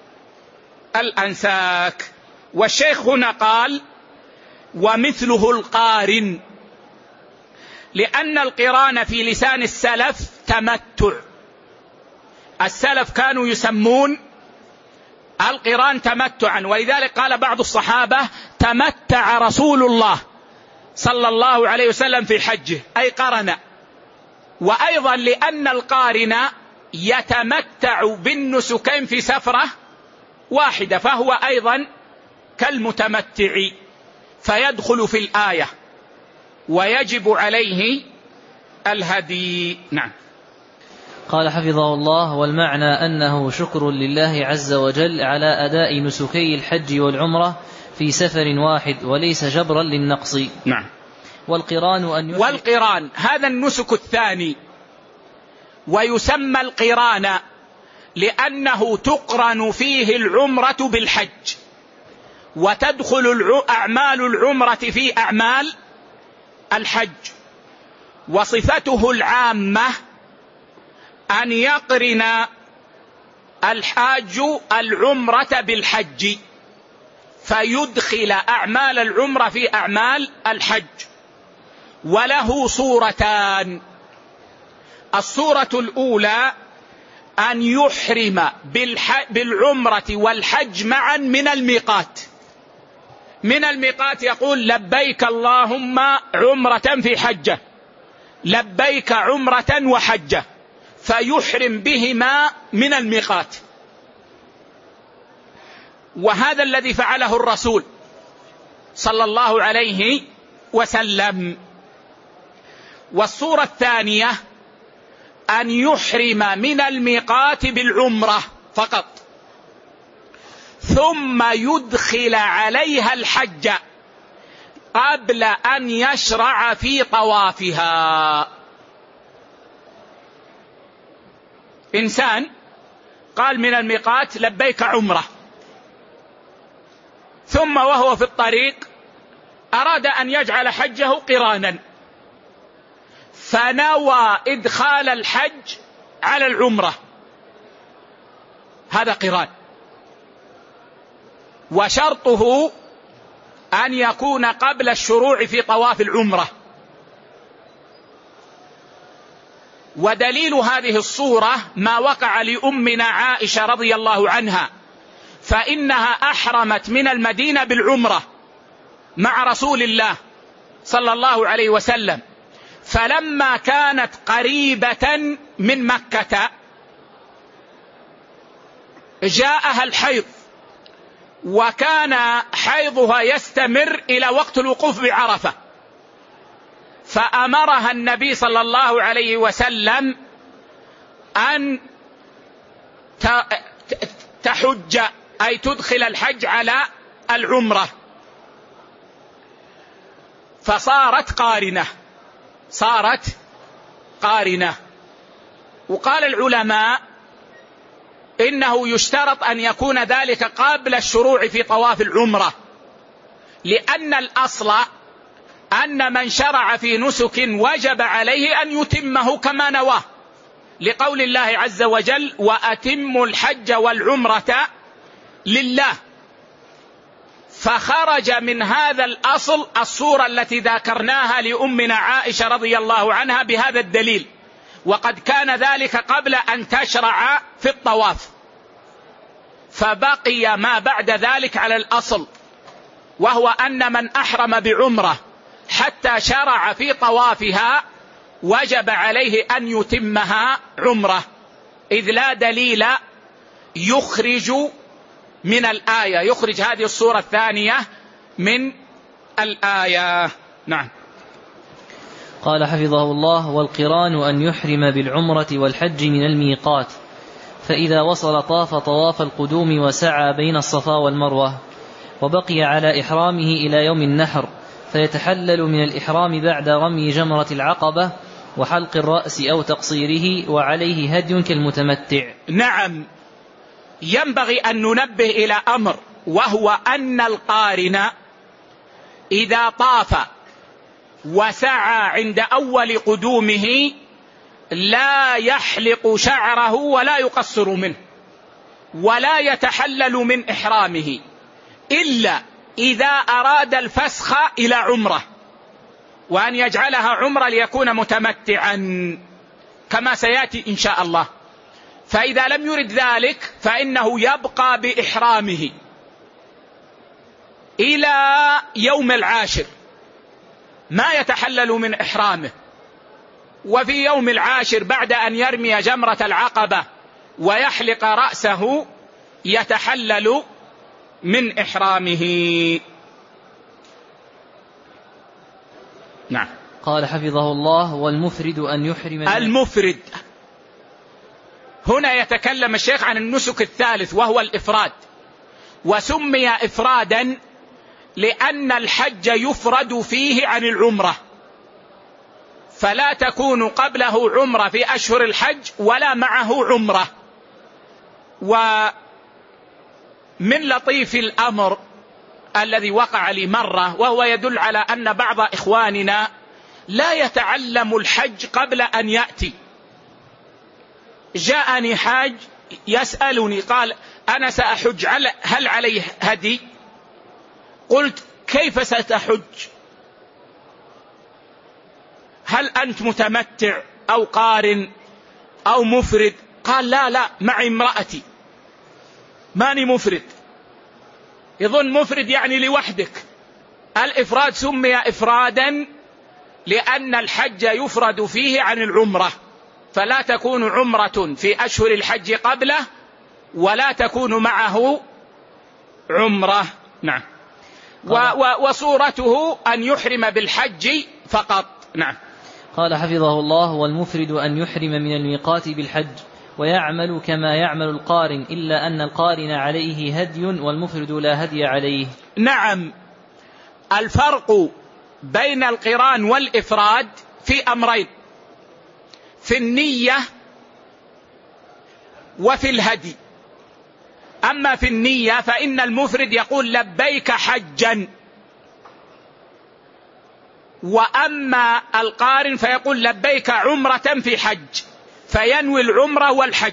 الأنساك. والشيخ هنا قال: ومثله القارن، لأن القران في لسان السلف تمتع. السلف كانوا يسمون القران تمتعا، ولذلك قال بعض الصحابة: تمتع رسول الله صلى الله عليه وسلم في حجه، أي قرن. وأيضا لأن القارن يتمتع بالنسكين في سفرة واحدة، فهو أيضا كالمتمتع، فيدخل في الآية ويجب عليه الهدي. نعم. قال حفظه الله: والمعنى أنه شكر لله عز وجل على أداء نسكي الحج والعمرة في سفر واحد، وليس جبرا للنقص. نعم. والقران أن يحرم والقران هذا النسك الثاني، ويسمى القران لأنه تقرن فيه العمرة بالحج، وتدخل أعمال العمرة في أعمال الحج. وصفته العامة أن يقرن الحاج العمرة بالحج، فيدخل أعمال العمرة في أعمال الحج. وله صورتان: الصورة الأولى أن يحرم بالعمرة والحج معا من الميقات. من الميقات يقول: لبيك اللهم عمرة في حجة، لبيك عمرة وحجة، فيحرم بهما من الميقات. وهذا الذي فعله الرسول صلى الله عليه وسلم. والصورة الثانية أن يحرم من الميقات بالعمرة فقط، ثم يدخل عليها الحج قبل أن يشرع في طوافها. إنسان قال من الميقات لبيك عمرة، ثم وهو في الطريق أراد أن يجعل حجه قرانا، فنوى إدخال الحج على العمرة، هذا قران، وشرطه أن يكون قبل الشروع في طواف العمرة. ودليل هذه الصورة ما وقع لأمنا عائشة رضي الله عنها، فإنها أحرمت من المدينة بالعمرة مع رسول الله صلى الله عليه وسلم، فلما كانت قريبة من مكة جاءها الحيض، وكان حيضها يستمر إلى وقت الوقوف بعرفة، فأمرها النبي صلى الله عليه وسلم أن تحج، أي تدخل الحج على العمرة، فصارت قارنة، صارت قارنة. وقال العلماء إنه يشترط أن يكون ذلك قبل الشروع في طواف العمرة، لأن الأصل أن من شرع في نسك وجب عليه أن يتمه كما نواه، لقول الله عز وجل وأتموا الحج والعمرة لله. فخرج من هذا الأصل الصورة التي ذكرناها لأمنا عائشة رضي الله عنها بهذا الدليل، وقد كان ذلك قبل أن تشرع في الطواف، فبقي ما بعد ذلك على الأصل، وهو أن من أحرم بعمرة حتى شرع في طوافها وجب عليه أن يتمها عمرة، إذ لا دليل يخرج من الآية، يخرج هذه الصورة الثانية من الآية. نعم. قال حفظه الله: والقران أن يحرم بالعمرة والحج من الميقات، فإذا وصل طاف طواف القدوم وسعى بين الصفا والمروة، وبقي على إحرامه إلى يوم النحر، فيتحلل من الإحرام بعد رمي جمرة العقبة وحلق الرأس أو تقصيره، وعليه هدي كالمتمتع. نعم، ينبغي أن ننبه إلى أمر، وهو أن القارن إذا طاف وسعى عند أول قدومه لا يحلق شعره ولا يقصر منه ولا يتحلل من إحرامه، إلا إذا أراد الفسخ إلى عمره، وأن يجعلها عمره ليكون متمتعا كما سيأتي إن شاء الله. فإذا لم يرد ذلك فإنه يبقى بإحرامه إلى يوم العاشر، ما يتحلل من إحرامه، وفي يوم العاشر بعد أن يرمي جمرة العقبة ويحلق رأسه يتحلل من إحرامه. نعم. قال حفظه الله: والمفرد أن يحرم. المفرد هنا يتكلم الشيخ عن النسك الثالث وهو الإفراد، وسمي إفرادا لأن الحج يفرد فيه عن العمرة، فلا تكون قبله عمرة في أشهر الحج ولا معه عمرة. ومن لطيف الأمر الذي وقع لي مرة، وهو يدل على أن بعض إخواننا لا يتعلم الحج قبل أن يأتي. جاءني حاج يسألني قال: أنا سأحج، هل عليه هدي؟ قلت: كيف ستحج؟ هل أنت متمتع أو قارن أو مفرد؟ قال: لا لا، معي امرأتي، ماني مفرد. يظن مفرد يعني لوحدك. الإفراد سمي إفرادا لأن الحج يفرد فيه عن العمرة، فلا تكون عمرة في أشهر الحج قبله ولا تكون معه عمرة. نعم. وصورته أن يحرم بالحج فقط. نعم. قال حفظه الله: والمفرد أن يحرم من الميقات بالحج ويعمل كما يعمل القارن، إلا أن القارن عليه هدي والمفرد لا هدي عليه. نعم، الفرق بين القران والإفراد في أمرين: في النية وفي الهدي. أما في النية فإن المفرد يقول لبيك حجا، وأما القارن فيقول لبيك عمرة في حج، فينوي العمرة والحج.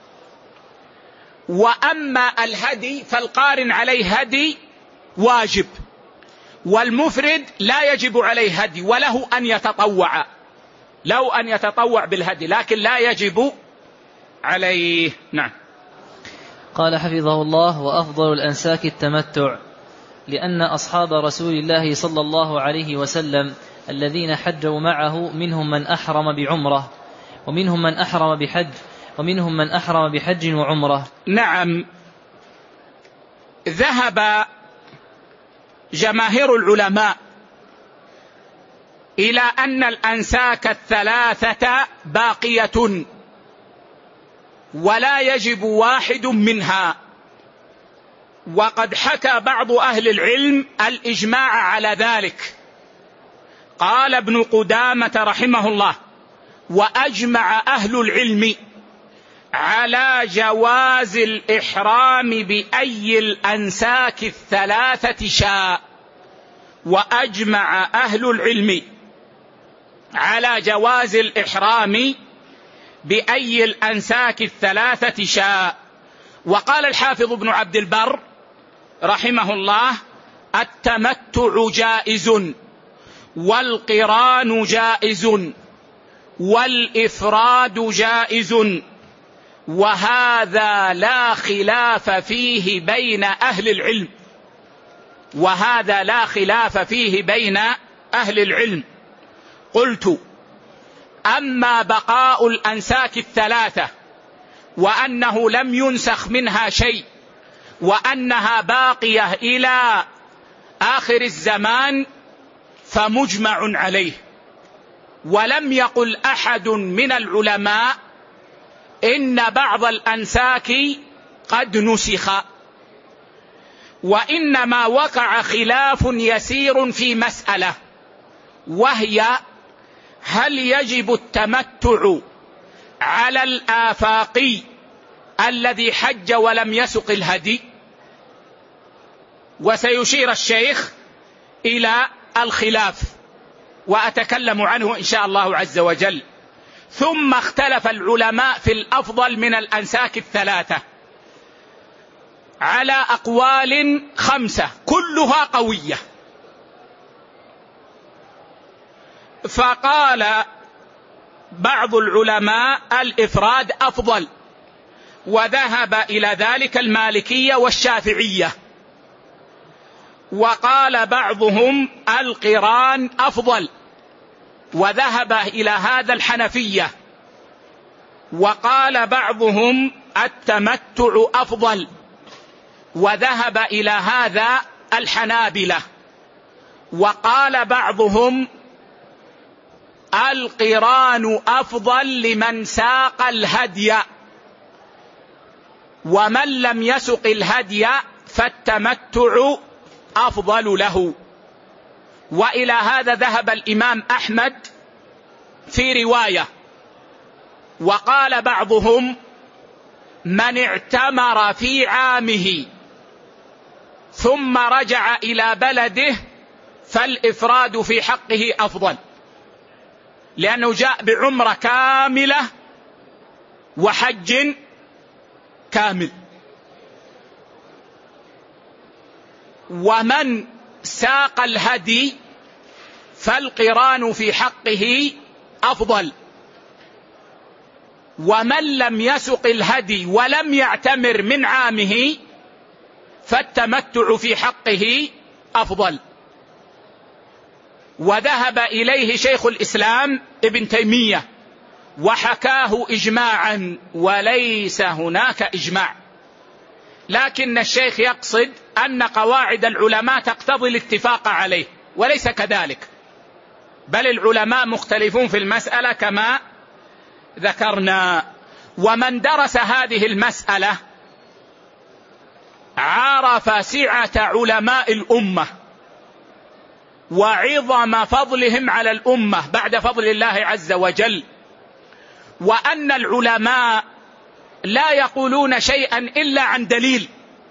وأما الهدي فالقارن عليه هدي واجب، والمفرد لا يجب عليه هدي، وله أن يتطوع، لو أن يتطوع بالهدي، لكن لا يجب عليه. نعم. قال حفظه الله: وأفضل الأنساك التمتع، لأن أصحاب رسول الله صلى الله عليه وسلم الذين حجوا معه منهم من أحرم بعمرة، ومنهم من أحرم بحج، ومنهم من أحرم بحج وعمرة. نعم. ذهب جماهير العلماء إلى أن الأنساك الثلاثة باقية ولا يجب واحد منها، وقد حكى بعض أهل العلم الإجماع على ذلك. قال ابن قدامة رحمه الله: وأجمع أهل العلم على جواز الإحرام بأي الأنساك الثلاثة شاء. وأجمع أهل العلم على جواز الإحرام بأي الأنساك الثلاثة شاء. وقال الحافظ ابن عبد البر رحمه الله: التمتع جائز، والقران جائز، والإفراد جائز، وهذا لا خلاف فيه بين أهل العلم، وهذا لا خلاف فيه بين أهل العلم. قلت: أما بقاء الأنساك الثلاثة وأنه لم ينسخ منها شيء وأنها باقية إلى آخر الزمان فمجمع عليه، ولم يقل أحد من العلماء إن بعض الأنساك قد نسخ، وإنما وقع خلاف يسير في مسألة، وهي: هل يجب التمتع على الآفاقي الذي حج ولم يسق الهدي؟ وسيشير الشيخ إلى الخلاف وأتكلم عنه إن شاء الله عز وجل. ثم اختلف العلماء في الأفضل من الأنساك الثلاثة على أقوال خمسة كلها قوية. فقال بعض العلماء الإفراد أفضل، وذهب إلى ذلك المالكية والشافعية. وقال بعضهم القران أفضل، وذهب إلى هذا الحنفية. وقال بعضهم التمتع أفضل، وذهب إلى هذا الحنابلة. وقال بعضهم القران أفضل لمن ساق الهدي، ومن لم يسق الهدي فالتمتع أفضل له. وإلى هذا ذهب الإمام أحمد في رواية. وقال بعضهم من اعتمر في عامه ثم رجع إلى بلده فالإفراد في حقه أفضل، لأنه جاء بعمرة كاملة وحج كامل. ومن ساق الهدي فالقران في حقه أفضل، ومن لم يسق الهدي ولم يعتمر من عامه فالتمتع في حقه أفضل. وذهب إليه شيخ الإسلام ابن تيمية وحكاه إجماعا، وليس هناك إجماع، لكن الشيخ يقصد أن قواعد العلماء تقتضي الاتفاق عليه، وليس كذلك، بل العلماء مختلفون في المسألة كما ذكرنا. ومن درس هذه المسألة عرف سعة علماء الأمة وعظم فضلهم على الأمة بعد فضل الله عز وجل، وأن العلماء لا يقولون شيئا إلا عن دليل،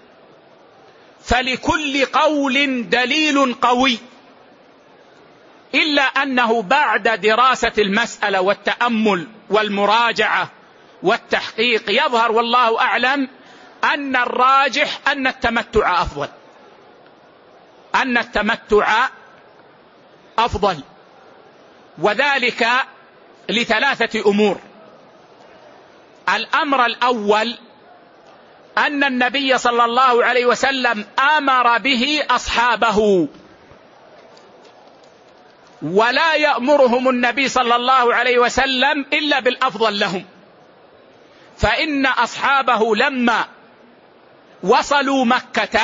فلكل قول دليل قوي، إلا أنه بعد دراسة المسألة والتأمل والمراجعة والتحقيق يظهر والله أعلم أن الراجح أن التمتع أفضل، أن التمتع أفضل، وذلك لثلاثة أمور. الأمر الأول أن النبي صلى الله عليه وسلم أمر به أصحابه، ولا يأمرهم النبي صلى الله عليه وسلم إلا بالأفضل لهم، فإن أصحابه لما وصلوا مكة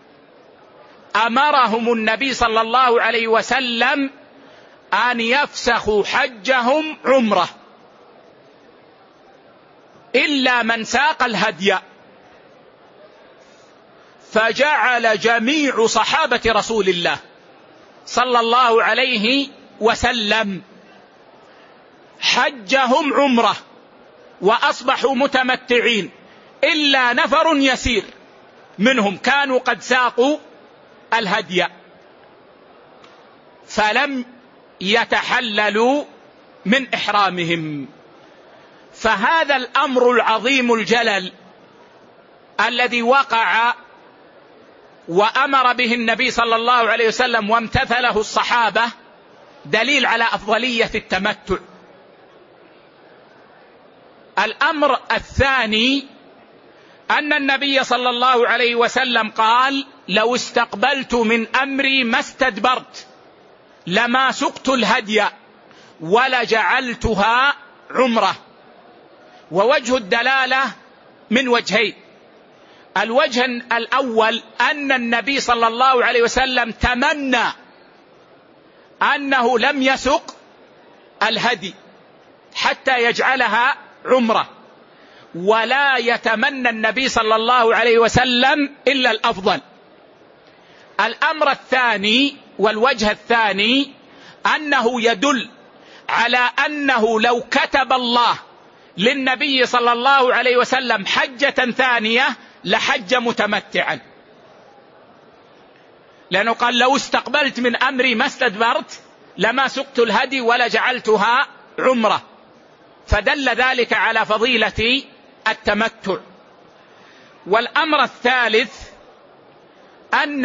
أمرهم النبي صلى الله عليه وسلم أن يفسخوا حجهم عمرة إلا من ساق الهدي، فجعل جميع صحابة رسول الله صلى الله عليه وسلم حجهم عمرة وأصبحوا متمتعين، إلا نفر يسير منهم كانوا قد ساقوا الهدي فلم يتحللوا من إحرامهم. فهذا الأمر العظيم الجلل الذي وقع وأمر به النبي صلى الله عليه وسلم وامتثله الصحابة دليل على أفضلية التمتع. الأمر الثاني أن النبي صلى الله عليه وسلم قال: لو استقبلت من أمري ما استدبرت لما سقت الهدي ولجعلتها عمرة. ووجه الدلالة من وجهين: الوجه الأول أن النبي صلى الله عليه وسلم تمنى أنه لم يسق الهدي حتى يجعلها عمرة، ولا يتمنى النبي صلى الله عليه وسلم إلا الأفضل. الأمر الثاني والوجه الثاني أنه يدل على أنه لو كتب الله للنبي صلى الله عليه وسلم حجة ثانية لحج متمتعا، لأنه قال: لو استقبلت من أمري ما استدبرت لما سقت الهدي ولجعلتها عمرة، فدل ذلك على فضيلة التمتع. والأمر الثالث أن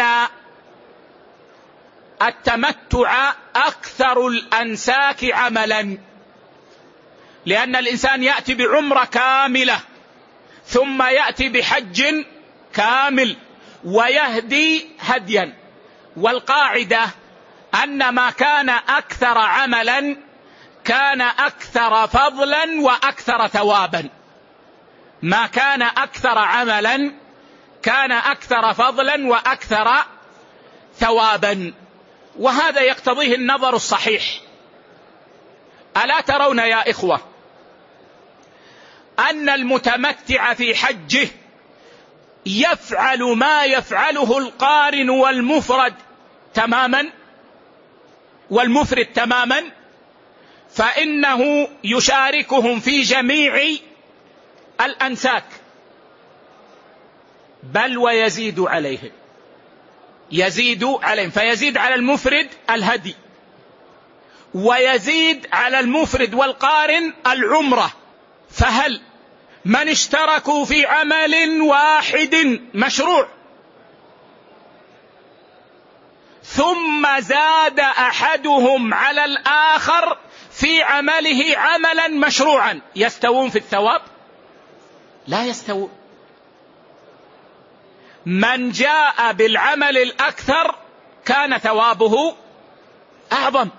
التمتع أكثر الأنساك عملا، لأن الإنسان يأتي بعمرة كاملة ثم يأتي بحج كامل ويهدي هديا، والقاعدة أن ما كان أكثر عملا كان أكثر فضلا وأكثر ثوابا. ما كان أكثر عملا كان أكثر فضلا وأكثر ثوابا، وهذا يقتضيه النظر الصحيح. ألا ترون يا إخوة أن المتمتع في حجه يفعل ما يفعله القارن والمفرد تماما والمفرد تماما، فإنه يشاركهم في جميع الأنساك، بل ويزيد عليهم يزيد عليهم فيزيد على المفرد الهدي، ويزيد على المفرد والقارن العمرة. فهل من اشتركوا في عمل واحد مشروع ثم زاد أحدهم على الآخر في عمله عملا مشروعا يستوون في الثواب؟ لا يستوون. من جاء بالعمل الأكثر كان ثوابه أعظم.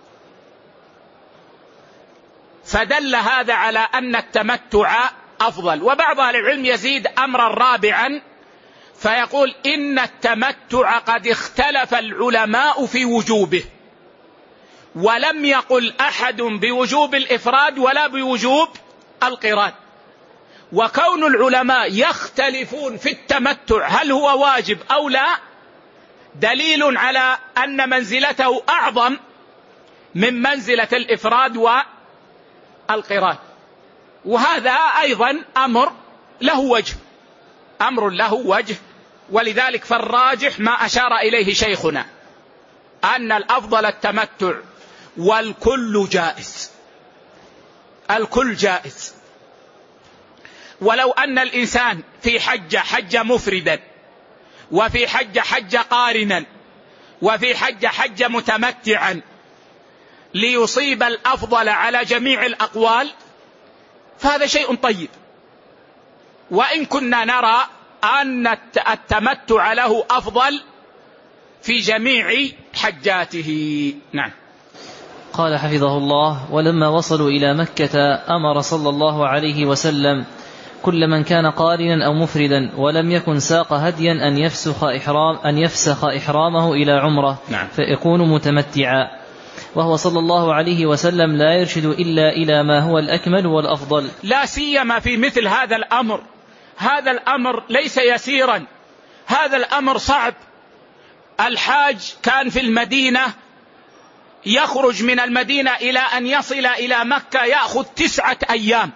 فدل هذا على أن التمتع أفضل. وبعض أهل العلم يزيد أمرا رابعا فيقول: إن التمتع قد اختلف العلماء في وجوبه، ولم يقل أحد بوجوب الإفراد ولا بوجوب القران. وكون العلماء يختلفون في التمتع هل هو واجب أو لا دليل على أن منزلته أعظم من منزلة الإفراد والقران. وهذا أيضا أمر له وجه، أمر له وجه. ولذلك فالراجح ما أشار إليه شيخنا أن الأفضل التمتع، والكل جائز، الكل جائز. ولو أن الإنسان في حج حج مفردا، وفي حج حج قارنا، وفي حج حج متمتعا، ليصيب الأفضل على جميع الأقوال، فهذا شيء طيب. وإن كنا نرى أن التمتع له أفضل في جميع حجاته. نعم. قال حفظه الله: ولما وصلوا إلى مكة أمر صلى الله عليه وسلم كل من كان قارنا أو مفردا ولم يكن ساق هديا أن يفسخ إحرام أن يفسخ إحرامه إلى عمرة، نعم. فيكون متمتعا. وهو صلى الله عليه وسلم لا يرشد إلا إلى ما هو الأكمل والأفضل، لا سيما في مثل هذا الأمر. هذا الأمر ليس يسيرا، هذا الأمر صعب. الحاج كان في المدينة، يخرج من المدينة إلى أن يصل إلى مكة يأخذ تسعة أيام،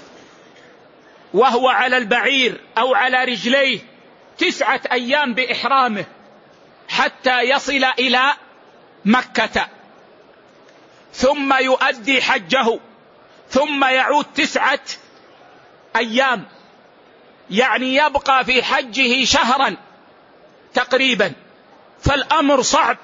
وهو على البعير أو على رجليه، تسعة أيام بإحرامه حتى يصل إلى مكة، ثم يؤدي حجه، ثم يعود تسعة أيام، يعني يبقى في حجه شهرا تقريبا. فالأمر صعب،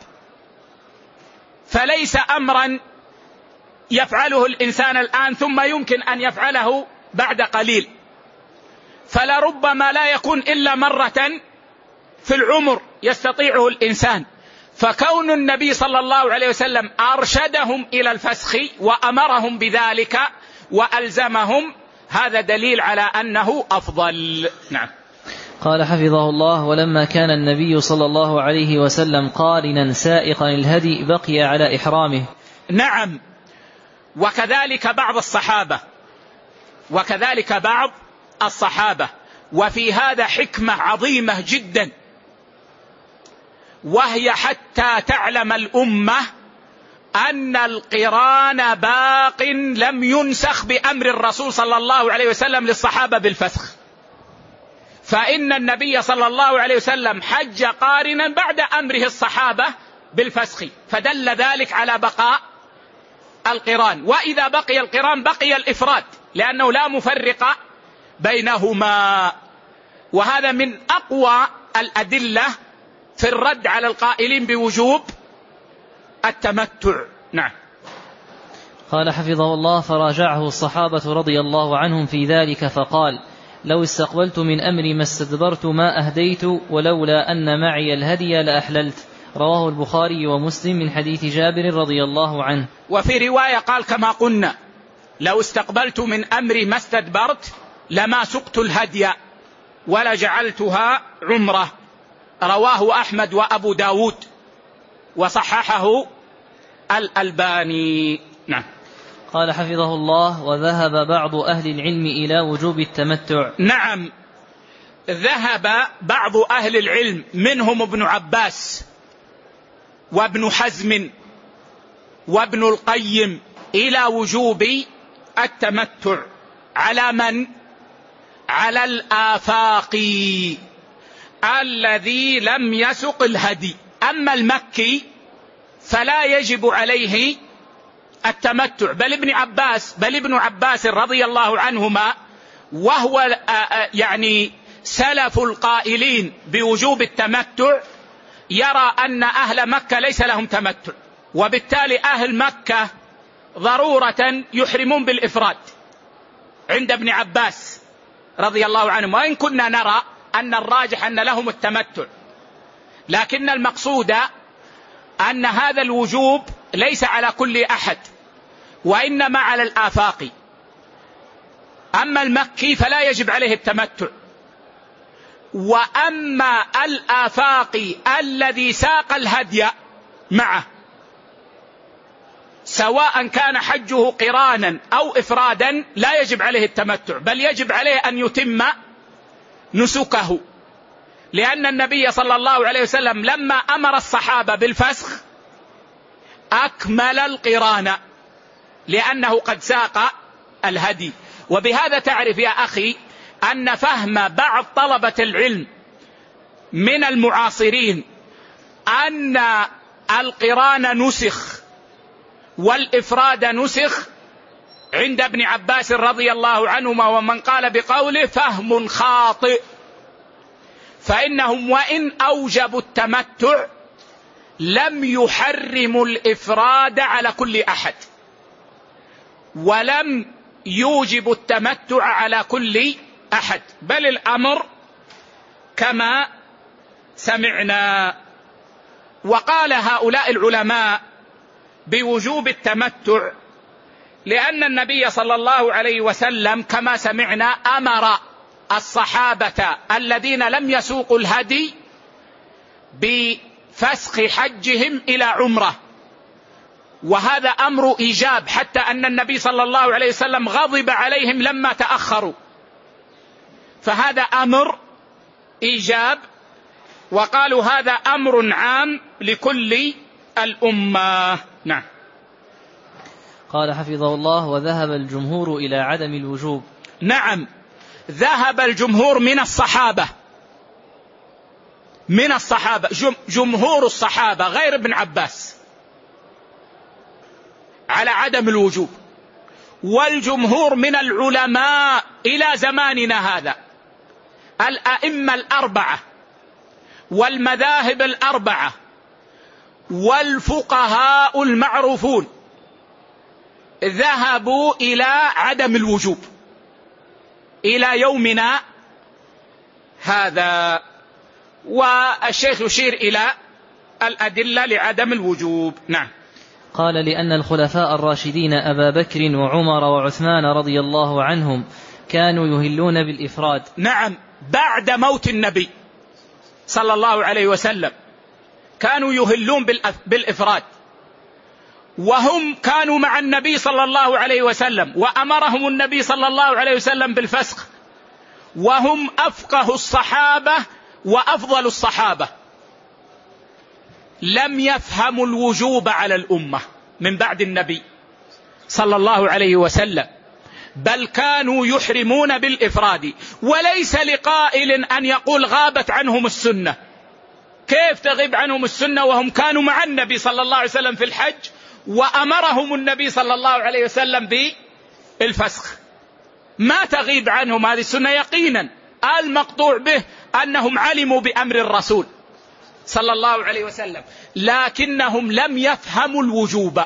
فليس أمرا يفعله الإنسان الآن ثم يمكن أن يفعله بعد قليل، فلربما لا يكون إلا مرة في العمر يستطيعه الإنسان. فكون النبي صلى الله عليه وسلم أرشدهم إلى الفسخ وأمرهم بذلك وألزمهم، هذا دليل على أنه أفضل. نعم. قال حفظه الله: ولما كان النبي صلى الله عليه وسلم قارنا سائقا الهدي بقي على إحرامه. نعم. وكذلك بعض الصحابة وكذلك بعض الصحابة وفي هذا حكمة عظيمة جدا، وهي حتى تعلم الأمة أن القران باق لم ينسخ بأمر الرسول صلى الله عليه وسلم للصحابة بالفسخ. فإن النبي صلى الله عليه وسلم حج قارنا بعد أمره الصحابة بالفسخ، فدل ذلك على بقاء القران. وإذا بقي القران بقي الإفراد، لأنه لا مفرق بينهما. وهذا من أقوى الأدلة في الرد على القائلين بوجوب التمتع. نعم. قال حفظه الله: فراجعه الصحابة رضي الله عنهم في ذلك فقال: لو استقبلت من أمري ما استدبرت ما أهديت، ولولا أن معي الهدي لأحللت. رواه البخاري ومسلم من حديث جابر رضي الله عنه. وفي رواية قال كما قلنا: لو استقبلت من أمري ما استدبرت لما سقت الهدي ولا جعلتها عمرة. رواه أحمد وأبو داود وصححه الألباني. نعم. قال حفظه الله: وذهب بعض أهل العلم إلى وجوب التمتع. نعم، ذهب بعض أهل العلم منهم ابن عباس وابن حزم وابن القيم إلى وجوب التمتع. على من؟ على الآفاقي الذي لم يسق الهدي. أما المكي فلا يجب عليه التمتع. بل ابن عباس بل ابن عباس رضي الله عنهما، وهو يعني سلف القائلين بوجوب التمتع، يرى أن أهل مكة ليس لهم تمتع، وبالتالي أهل مكة ضرورة يحرمون بالإفراد عند ابن عباس رضي الله عنه. وإن كنا نرى أن الراجح أن لهم التمتع، لكن المقصود أن هذا الوجوب ليس على كل أحد، وإنما على الآفاقي. أما المكي فلا يجب عليه التمتع. وأما الآفاقي الذي ساق الهدي معه، سواء كان حجه قرانا أو إفرادا، لا يجب عليه التمتع، بل يجب عليه أن يتم نسكه. لأن النبي صلى الله عليه وسلم لما أمر الصحابة بالفسخ أكمل القران، لأنه قد ساق الهدي. وبهذا تعرف يا أخي أن فهم بعض طلبة العلم من المعاصرين أن القران نسخ والإفراد نسخ عند ابن عباس رضي الله عنهما ومن قال بقوله فهم خاطئ، فإنهم وإن أوجبوا التمتع لم يحرموا الإفراد على كل أحد، ولم يوجبوا التمتع على كل أحد، بل الأمر كما سمعنا. وقال هؤلاء العلماء بوجوب التمتع لأن النبي صلى الله عليه وسلم كما سمعنا أمر الصحابة الذين لم يسوقوا الهدي بفسخ حجهم إلى عمرة، وهذا أمر إيجاب، حتى أن النبي صلى الله عليه وسلم غضب عليهم لما تأخروا، فهذا أمر إيجاب. وقالوا هذا أمر عام لكل الأمة. نعم. قال حفظه الله: وذهب الجمهور إلى عدم الوجوب. نعم، ذهب الجمهور من الصحابة من الصحابة جمهور الصحابة غير ابن عباس على عدم الوجوب، والجمهور من العلماء إلى زماننا هذا، الأئمة الأربعة والمذاهب الأربعة والفقهاء المعروفون ذهبوا إلى عدم الوجوب إلى يومنا هذا. والشيخ يشير إلى الأدلة لعدم الوجوب. نعم. قال: لأن الخلفاء الراشدين أبا بكر وعمر وعثمان رضي الله عنهم كانوا يهلون بالإفراد. نعم، بعد موت النبي صلى الله عليه وسلم كانوا يهلون بالإفراد، وهم كانوا مع النبي صلى الله عليه وسلم وأمرهم النبي صلى الله عليه وسلم بالفسخ، وهم أفقه الصحابة وأفضل الصحابة، لم يفهموا الوجوب على الأمة من بعد النبي صلى الله عليه وسلم، بل كانوا يحرمون بالإفراد. وليس لقائل أن يقول غابت عنهم السنة. كيف تغيب عنهم السنة وهم كانوا مع النبي صلى الله عليه وسلم في الحج وأمرهم النبي صلى الله عليه وسلم بالفسخ؟ ما تغيب عنهم هذه السنة يقينا. المقطوع به أنهم علموا بأمر الرسول صلى الله عليه وسلم، لكنهم لم يفهموا الوجوب،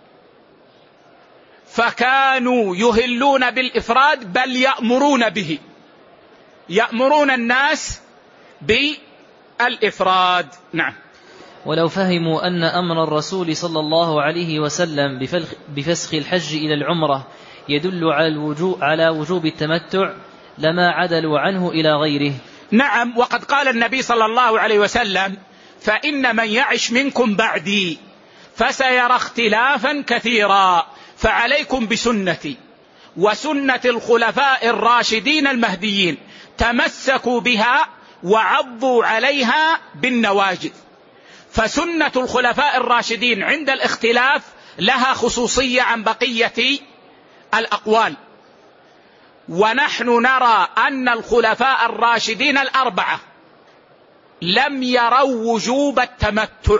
فكانوا يهلون بالإفراد، بل يأمرون به، يأمرون الناس بالإفراد. نعم. ولو فهموا أن أمر الرسول صلى الله عليه وسلم بفسخ الحج إلى العمرة يدل على الوجوب على وجوب التمتع لما عدلوا عنه إلى غيره. نعم، وقد قال النبي صلى الله عليه وسلم: فإن من يعش منكم بعدي فسيرى اختلافا كثيرا، فعليكم بسنتي وسنة الخلفاء الراشدين المهديين، تمسكوا بها وعضوا عليها بالنواجذ. فسنة الخلفاء الراشدين عند الاختلاف لها خصوصية عن بقية الأقوال، ونحن نرى أن الخلفاء الراشدين الأربعة لم يروا وجوب التمتع،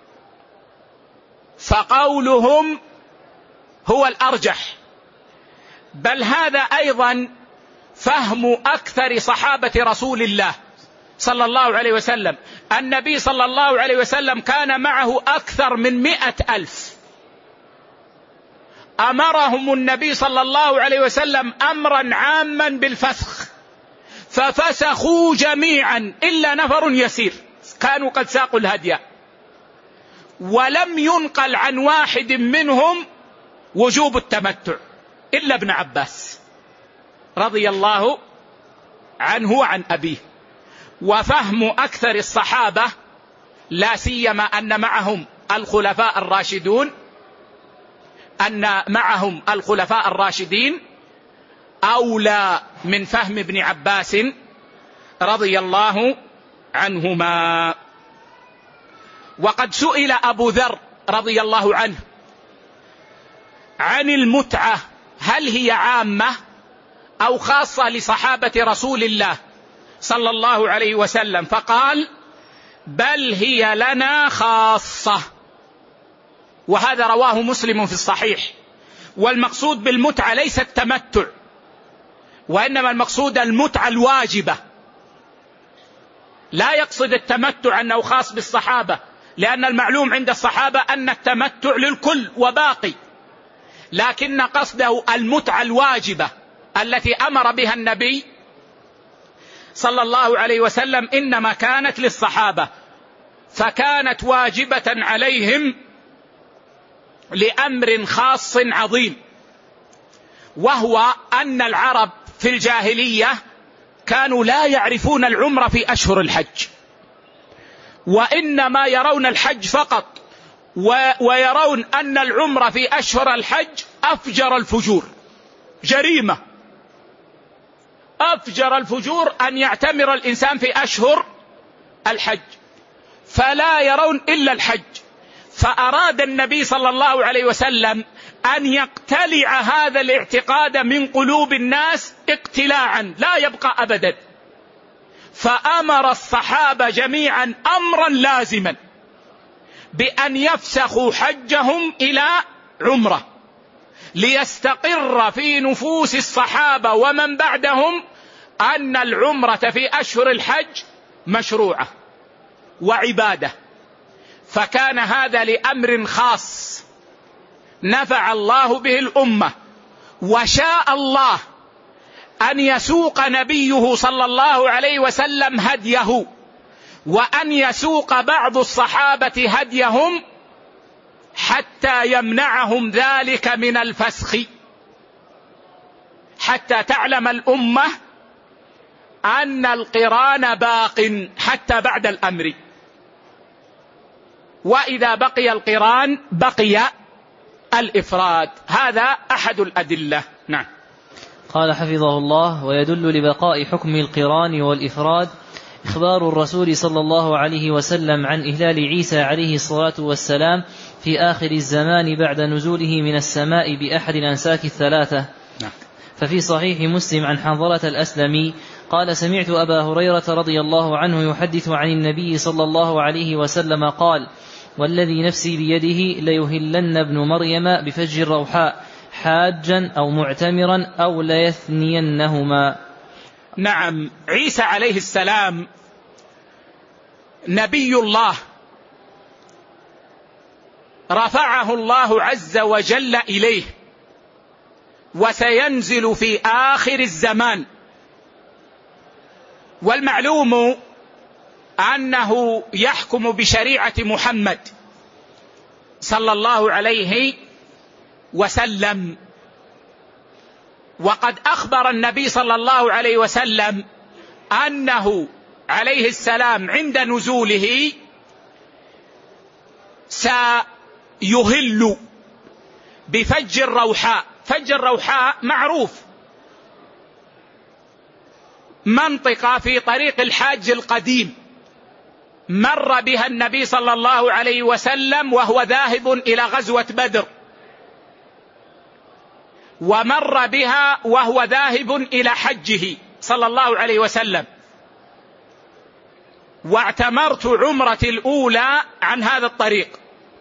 فقولهم هو الأرجح، بل هذا أيضا فهم أكثر صحابة رسول الله صلى الله عليه وسلم. النبي صلى الله عليه وسلم كان معه أكثر من مئة ألف، أمرهم النبي صلى الله عليه وسلم أمرا عاما بالفسخ، ففسخوا جميعا إلا نفر يسير كانوا قد ساقوا الهدي، ولم ينقل عن واحد منهم وجوب التمتع إلا ابن عباس رضي الله عنه وعن أبيه. وفهم أكثر الصحابة، لا سيما أن معهم الخلفاء الراشدون أن معهم الخلفاء الراشدين أولى من فهم ابن عباس رضي الله عنهما. وقد سئل أبو ذر رضي الله عنه عن المتعة هل هي عامة أو خاصة لصحابة رسول الله صلى الله عليه وسلم، فقال بل هي لنا خاصة. وهذا رواه مسلم في الصحيح. والمقصود بالمتعة ليس التمتع، وإنما المقصود المتعة الواجبة. لا يقصد التمتع أنه خاص بالصحابة، لأن المعلوم عند الصحابة أن التمتع للكل وباقي، لكن قصده المتعة الواجبة التي أمر بها النبي صلى الله عليه وسلم إنما كانت للصحابة، فكانت واجبة عليهم لأمر خاص عظيم، وهو أن العرب في الجاهلية كانوا لا يعرفون العمرة في أشهر الحج، وإنما يرون الحج فقط، ويرون أن العمرة في أشهر الحج أفجر الفجور، جريمة أفجر الفجور أن يعتمر الإنسان في أشهر الحج، فلا يرون إلا الحج. فأراد النبي صلى الله عليه وسلم أن يقتلع هذا الاعتقاد من قلوب الناس اقتلاعا لا يبقى أبدا، فأمر الصحابة جميعا أمرا لازما بأن يفسخوا حجهم إلى عمرة، ليستقر في نفوس الصحابة ومن بعدهم أن العمرة في أشهر الحج مشروعة وعبادة. فكان هذا لأمر خاص نفع الله به الأمة، وشاء الله أن يسوق نبيه صلى الله عليه وسلم هديه، وأن يسوق بعض الصحابة هديهم حتى يمنعهم ذلك من الفسخ، حتى تعلم الأمة أن القران باق حتى بعد الأمر، وإذا بقي القران بقي الإفراد. هذا أحد الأدلة. نعم. قال حفظه الله: ويدل لبقاء حكم القران والإفراد إخبار الرسول صلى الله عليه وسلم عن إهلال عيسى عليه الصلاة والسلام في آخر الزمان بعد نزوله من السماء بأحد الأنساك الثلاثة. نعم. ففي صحيح مسلم عن حنظلة الأسلمي قال: سمعت أبا هريرة رضي الله عنه يحدث عن النبي صلى الله عليه وسلم قال: والذي نفسي بيده ليهلن ابن مريم بفج الروحاء حاجا أو معتمرا أو ليثنينهما. نعم. عيسى عليه السلام نبي الله، رفعه الله عز وجل إليه، وسينزل في آخر الزمان. والمعلوم أنه يحكم بشريعة محمد صلى الله عليه وسلم. وقد أخبر النبي صلى الله عليه وسلم أنه عليه السلام عند نزوله سيهل بفج الروحاء. فج الروحاء معروف، منطقة في طريق الحاج القديم مر بها النبي صلى الله عليه وسلم وهو ذاهب إلى غزوة بدر، ومر بها وهو ذاهب إلى حجه صلى الله عليه وسلم. واعتمرت عمرتي الأولى عن هذا الطريق،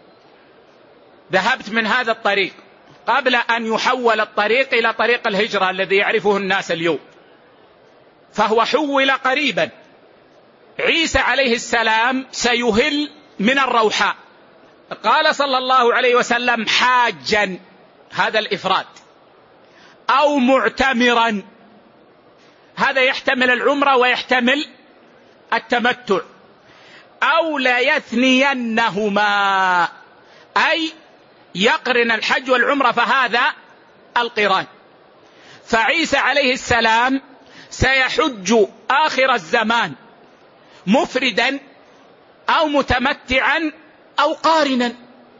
ذهبت من هذا الطريق قبل أن يحول الطريق إلى طريق الهجرة الذي يعرفه الناس اليوم، فهو حول قريبا. عيسى عليه السلام سيهل من الروحاء. قال صلى الله عليه وسلم: حاجا، هذا الإفراد، أو معتمرا، هذا يحتمل العمرة ويحتمل التمتع، أو ليثنينهما، أي يقرن الحج والعمرة، فهذا القران. فعيسى عليه السلام سيحج آخر الزمان مفردا أو متمتعا أو قارنا،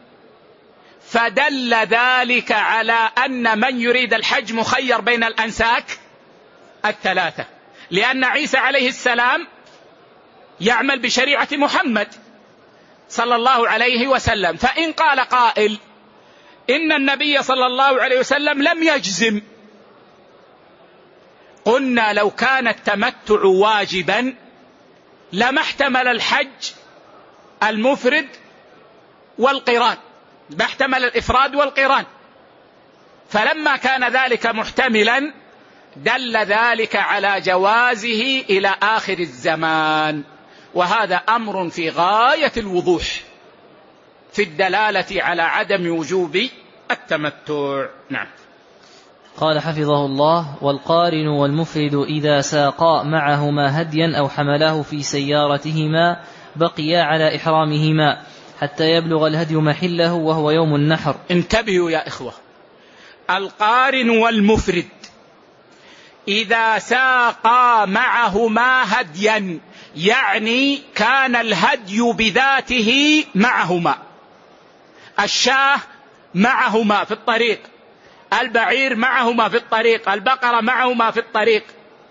فدل ذلك على أن من يريد الحج مخير بين الأنساك الثلاثة، لأن عيسى عليه السلام يعمل بشريعة محمد صلى الله عليه وسلم. فإن قال قائل إن النبي صلى الله عليه وسلم لم يجزم قلنا لو كان التمتع واجبا لما احتمل الحج المفرد والقران، ما احتمل الإفراد والقران، فلما كان ذلك محتملا دل ذلك على جوازه إلى آخر الزمان، وهذا أمر في غاية الوضوح في الدلالة على عدم وجوب التمتع. نعم. قال حفظه الله: والقارن والمفرد إذا ساقا معهما هديا أو حملاه في سيارتهما بقيا على إحرامهما حتى يبلغ الهدي محله وهو يوم النحر. انتبهوا يا إخوة، القارن والمفرد إذا ساقا معهما هديا، يعني كان الهدي بذاته معهما، الشاه معهما في الطريق، البعير معهما في الطريق، البقرة معهما في الطريق،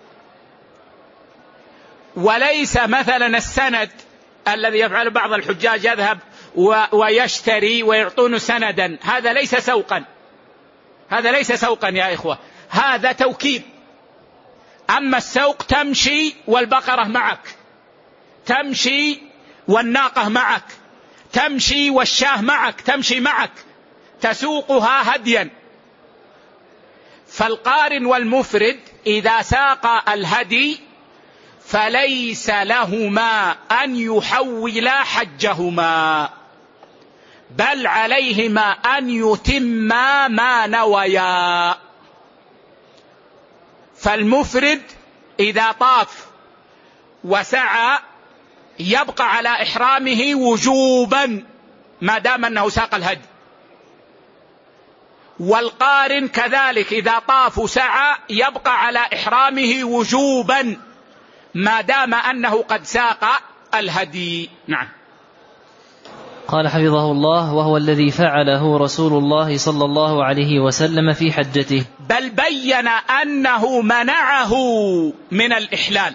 وليس مثلا السند الذي يفعل بعض الحجاج يذهب ويشتري ويعطون سندا، هذا ليس سوقا، هذا ليس سوقا يا إخوة، هذا توكيد. أما السوق تمشي والبقرة معك، تمشي والناقة معك، تمشي والشاه معك، تمشي معك تسوقها هديا. فالقارن والمفرد إذا ساق الهدي فليس لهما أن يحولا حجهما، بل عليهما أن يتما ما نويا. فالمفرد إذا طاف وسعى يبقى على إحرامه وجوبا ما دام أنه ساق الهدي، والقارن كذلك إذا طاف وسعى يبقى على إحرامه وجوبا ما دام أنه قد ساق الهدي. نعم. قال حفظه الله: وهو الذي فعله رسول الله صلى الله عليه وسلم في حجته. بل بين أنه منعه من الإحلال،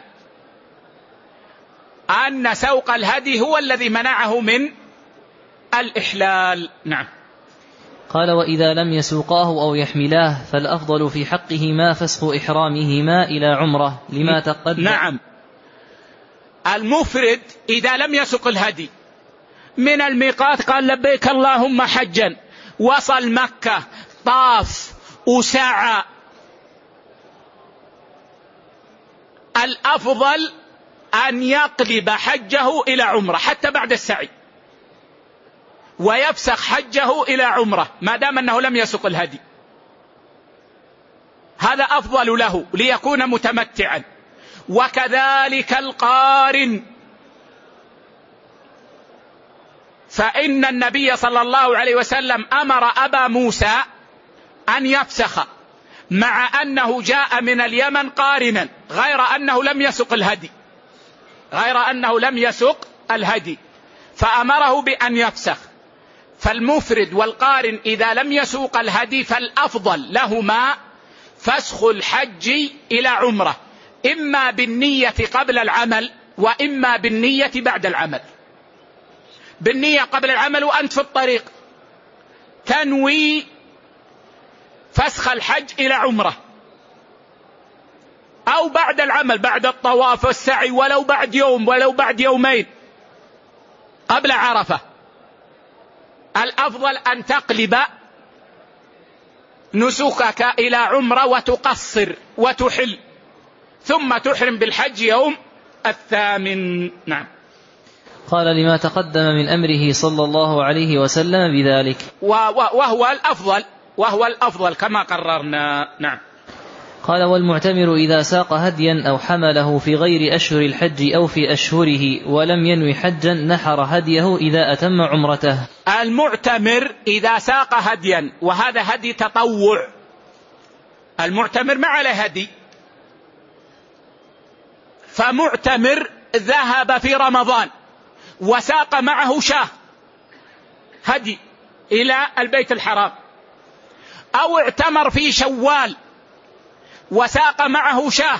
أن سوق الهدي هو الذي منعه من الإحلال. نعم. قال: وإذا لم يسوقاه أو يحملاه فالأفضل في حقهما فسخ إحرامهما إلى عمرة لما تقدم. نعم. المفرد إذا لم يسوق الهدي من الميقات قال لبيك اللهم حجا، وصل مكة طاف وسعى، الأفضل أن يقلب حجه إلى عمرة حتى بعد السعي، ويفسخ حجه إلى عمرة ما دام أنه لم يسق الهدي، هذا أفضل له ليكون متمتعا. وكذلك القارن، فإن النبي صلى الله عليه وسلم أمر أبا موسى أن يفسخ مع أنه جاء من اليمن قارنا، غير أنه لم يسق الهدي، غير أنه لم يسق الهدي فأمره بأن يفسخ. فالمفرد والقارن إذا لم يسوق الهدي فالأفضل لهما فسخ الحج إلى عمرة، إما بالنية قبل العمل وإما بالنية بعد العمل. بالنية قبل العمل وأنت في الطريق تنوي فسخ الحج إلى عمرة، أو بعد العمل بعد الطواف والسعي ولو بعد يوم ولو بعد يومين قبل عرفة، الأفضل أن تقلب نسكك إلى عمرة وتقصر وتحل ثم تحرم بالحج يوم الثامن. نعم. قال: لما تقدم من أمره صلى الله عليه وسلم بذلك، وهو الأفضل وهو الأفضل كما قررنا. نعم. قال: والمعتمر إذا ساق هديا أو حمله في غير أشهر الحج أو في أشهره ولم ينوي حجا نحر هديه إذا أتم عمرته. المعتمر إذا ساق هديا، وهذا هدي تطوع، المعتمر ما عليه هدي، فمعتمر ذهب في رمضان وساق معه شاه هدي إلى البيت الحرام، أو اعتمر في شوال وساق معه شاه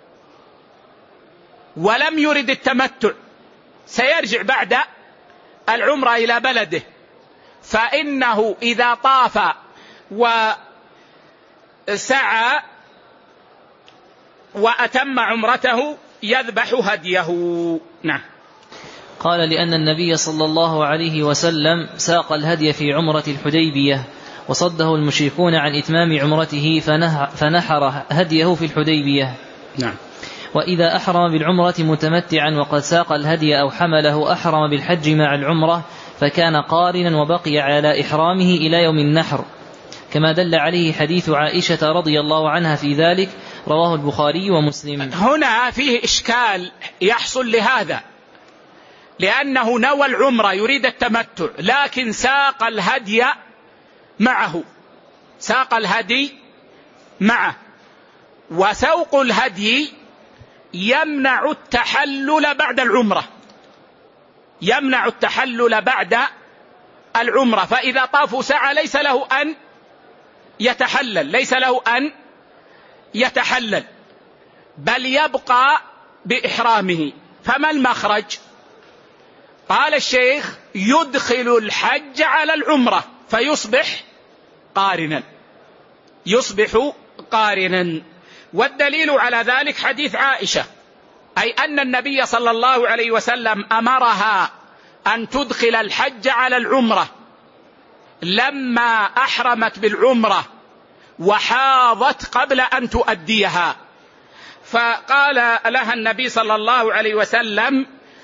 ولم يرد التمتع، سيرجع بعد العمرة إلى بلده، فإنه إذا طاف وسعى وأتم عمرته يذبح هديه. نعم. قال لأن النبي صلى الله عليه وسلم ساق الهدي في عمرة الحديبية وصده المشركون عن إتمام عمرته فنحر هديه في الحديبية. نعم. وإذا أحرم بالعمرة متمتعا وقد ساق الهدي أو حمله أحرم بالحج مع العمرة فكان قارنا وبقي على إحرامه إلى يوم النحر، كما دل عليه حديث عائشة رضي الله عنها في ذلك، رواه البخاري ومسلم. هنا فيه إشكال يحصل لهذا، لأنه نوى العمرة يريد التمتع لكن ساق الهدي معه، ساق الهدي معه، وسوق الهدي يمنع التحلل بعد العمرة، يمنع التحلل بعد العمرة، فإذا طاف سعى ليس له أن يتحلل، ليس له أن يتحلل بل يبقى بإحرامه. فما المخرج؟ قال الشيخ يدخل الحج على العمرة فيصبح قارنا، يصبح قارنا. والدليل على ذلك حديث عائشة، أي أن النبي صلى الله عليه وسلم أمرها أن تدخل الحج على العمرة لما أحرمت بالعمرة وحاضت قبل أن تؤديها، فقال لها النبي صلى الله عليه وسلم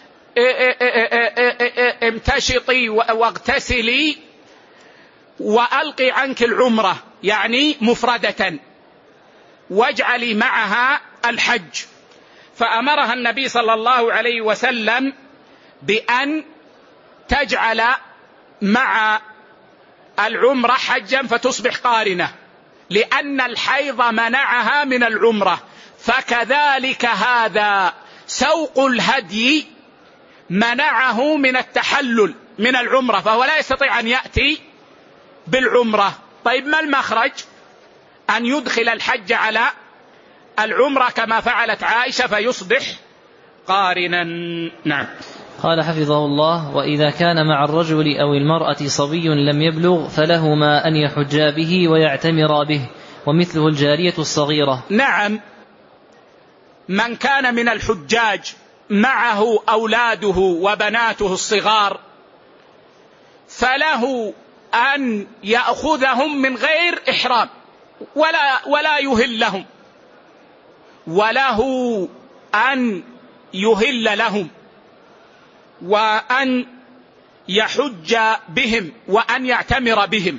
امتشطي واغتسلي وألقي عنك العمرة، يعني مفردة، واجعلي معها الحج. فأمرها النبي صلى الله عليه وسلم بأن تجعل مع العمرة حجا فتصبح قارنة، لأن الحيض منعها من العمرة. فكذلك هذا سوق الهدي منعه من التحلل من العمرة، فهو لا يستطيع أن يأتي بالعمرة. طيب ما المخرج؟ أن يدخل الحج على العمرة كما فعلت عائشة فيصبح قارنا. نعم. قال حفظه الله: وإذا كان مع الرجل أو المرأة صبي لم يبلغ فلهما أن يحجا به ويعتمرا به، ومثله الجارية الصغيرة. نعم، من كان من الحجاج معه أولاده وبناته الصغار فله أن يأخذهم من غير إحرام ولا, ولا يهل لهم، وله أن يهل لهم وأن يحج بهم وأن يعتمر بهم.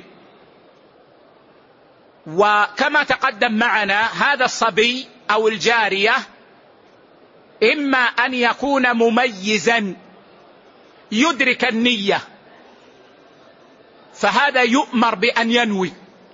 وكما تقدم معنا هذا الصبي أو الجارية إما أن يكون مميزا يدرك النية فهذا يؤمر بأن ينوي،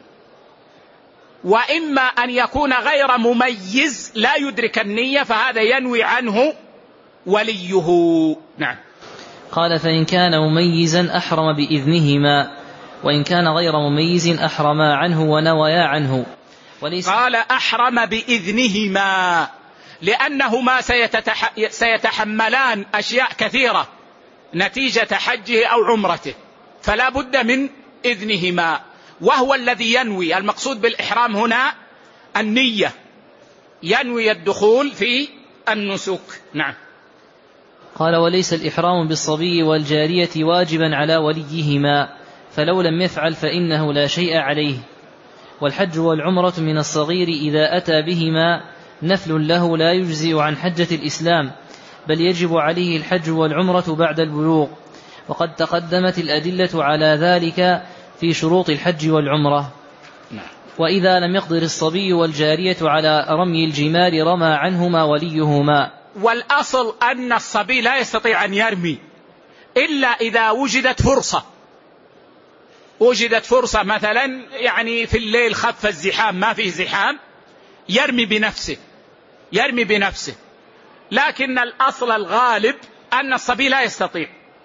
وإما أن يكون غير مميز لا يدرك النية فهذا ينوي عنه وليه. نعم. قال: فإن كان مميزا أحرم بإذنهما، وإن كان غير مميز أحرما عنه ونويا عنه. وليس قال أحرم بإذنهما لأنهما سيتتح... سيتحملان أشياء كثيرة نتيجة حجه أو عمرته، فلا بد من إذنهما، وهو الذي ينوي. المقصود بالإحرام هنا النية، ينوي الدخول في النسك. نعم. قال: وليس الإحرام بالصبي والجارية واجبا على وليهما، فلو لم يفعل فإنه لا شيء عليه. والحج والعمرة من الصغير إذا أتى بهما نفل له لا يجزئ عن حجة الإسلام، بل يجب عليه الحج والعمرة بعد البلوغ، وقد تقدمت الأدلة على ذلك في شروط الحج والعمرة. وإذا لم يقدر الصبي والجارية على رمي الجمار رمى عنهما وليهما. والأصل أن الصبي لا يستطيع أن يرمي إلا إذا وجدت فرصة، وجدت فرصة مثلا يعني في الليل خف الزحام ما فيه زحام يرمي بنفسه، يرمي بنفسه، لكن الأصل الغالب أن الصبي لا يستطيع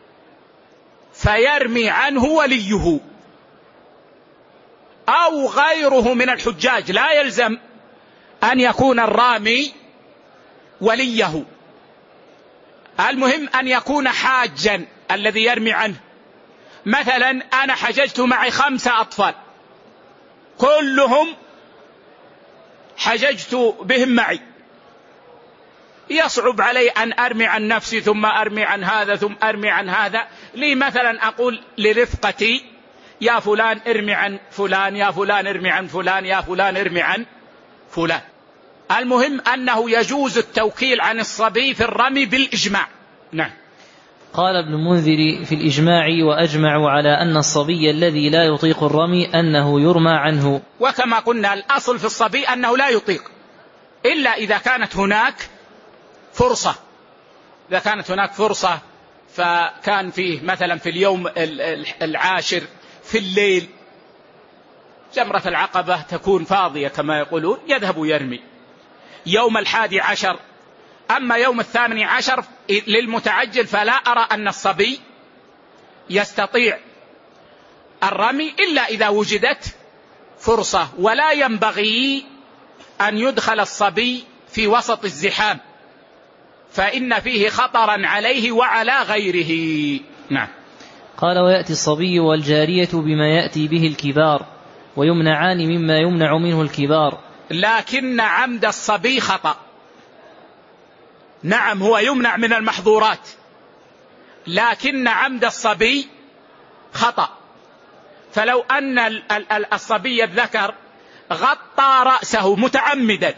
فيرمي عنه وليه أو غيره من الحجاج، لا يلزم أن يكون الرامي وليه، المهم أن يكون حاجا الذي يرمي عنه. مثلا أنا حججت معي خمسة أطفال كلهم حججت بهم معي، يصعب علي أن أرمي عن نفسي ثم أرمي عن هذا ثم أرمي عن هذا. لي مثلا أقول لرفقتي يا فلان ارمي عن فلان، يا فلان ارمي عن فلان، يا فلان ارمي عن فلان. المهم أنه يجوز التوكيل عن الصبي في الرمي بالإجماع. نعم. قال ابن المنذر في الإجماع: وأجمعوا على أن الصبي الذي لا يطيق الرمي أنه يرمى عنه. وكما قلنا الأصل في الصبي أنه لا يطيق إلا إذا كانت هناك فرصة، إذا كانت هناك فرصة فكان فيه مثلا في اليوم العاشر في الليل جمرة العقبة تكون فاضية كما يقولون، يذهب يرمي يوم الحادي عشر. أما يوم الثامن عشر للمتعجل فلا أرى أن الصبي يستطيع الرمي إلا إذا وجدت فرصة. ولا ينبغي أن يدخل الصبي في وسط الزحام فإن فيه خطرا عليه وعلى غيره. نعم. قال: ويأتي الصبي والجارية بما يأتي به الكبار ويمنعان مما يمنع منه الكبار. لكن عمد الصبي خطأ. نعم هو يمنع من المحظورات، لكن عمد الصبي خطأ. فلو أن الصبي الذكر غطى رأسه متعمدا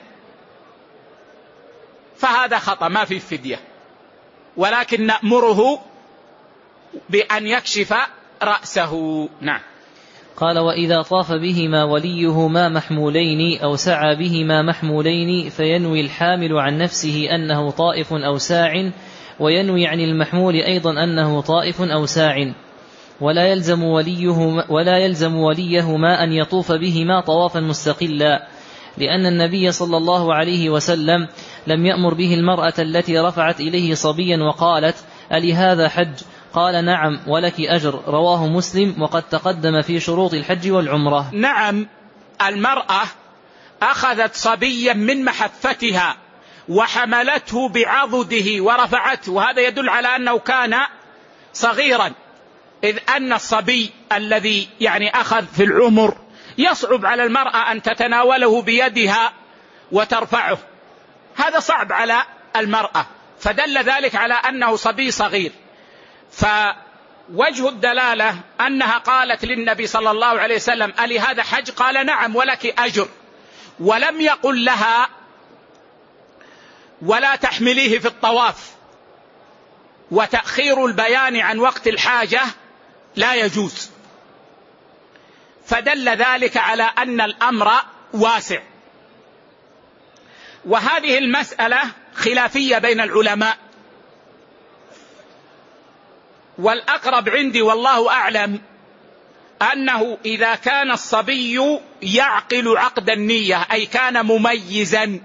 فهذا خطأ ما في فدية، ولكن نأمره بأن يكشف رأسه. نعم. قال: وإذا طاف بهما وليهما محمولين أو سعى بهما محمولين فينوي الحامل عن نفسه أنه طائف أو ساع، وينوي عن المحمول أيضا أنه طائف أو ساع، ولا يلزم وليهما, ولا يلزم وليهما أن يطوف بهما طوافا مستقلا، لأن النبي صلى الله عليه وسلم لم يأمر به المرأة التي رفعت إليه صبيا وقالت: ألي هذا حج؟ قال: نعم ولك أجر. رواه مسلم، وقد تقدم في شروط الحج والعمرة. نعم. المرأة أخذت صبيا من محفتها وحملته بعضده ورفعته، وهذا يدل على أنه كان صغيرا، إذ أن الصبي الذي يعني أخذ في العمر يصعب على المرأة أن تتناوله بيدها وترفعه، هذا صعب على المرأة، فدل ذلك على أنه صبي صغير. فوجه الدلالة أنها قالت للنبي صلى الله عليه وسلم: ألي هذا حج؟ قال: نعم ولك أجر. ولم يقل لها: ولا تحمليه في الطواف. وتأخير البيان عن وقت الحاجة لا يجوز، فدل ذلك على أن الأمر واسع. وهذه المسألة خلافية بين العلماء، والأقرب عندي والله أعلم أنه إذا كان الصبي يعقل عقد النية أي كان مميزا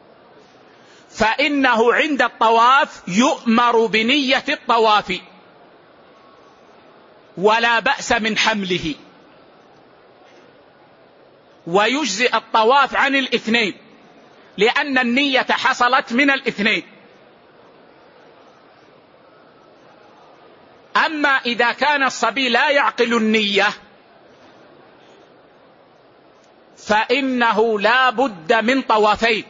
فإنه عند الطواف يؤمر بنية الطواف ولا بأس من حمله، ويجزئ الطواف عن الاثنين لأن النية حصلت من الاثنين. أما إذا كان الصبي لا يعقل النية فإنه لا بد من طوافين،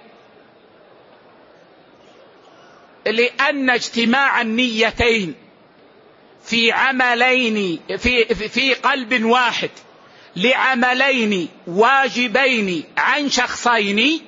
لأن اجتماع النيتين في عملين في, في قلب واحد لعملين واجبين عن شخصين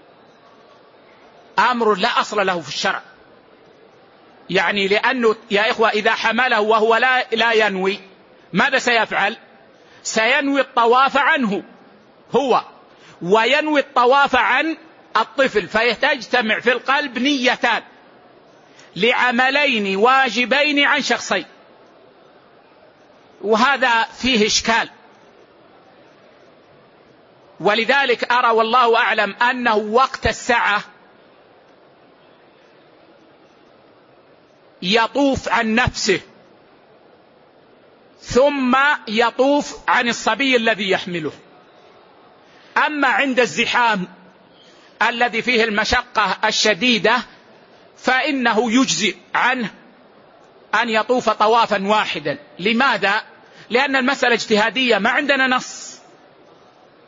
أمر لا أصل له في الشرع. يعني لأنه يا إخوة إذا حمله وهو لا, لا ينوي ماذا سيفعل؟ سينوي الطواف عنه هو وينوي الطواف عن الطفل، فتجتمع في القلب نيتان لعملين واجبين عن شخصين، وهذا فيه إشكال. ولذلك أرى والله أعلم أنه وقت الساعة يطوف عن نفسه ثم يطوف عن الصبي الذي يحمله. أما عند الزحام الذي فيه المشقة الشديدة فإنه يجزئ عنه أن يطوف طوافا واحدا. لماذا؟ لأن المسألة اجتهادية، ما عندنا نص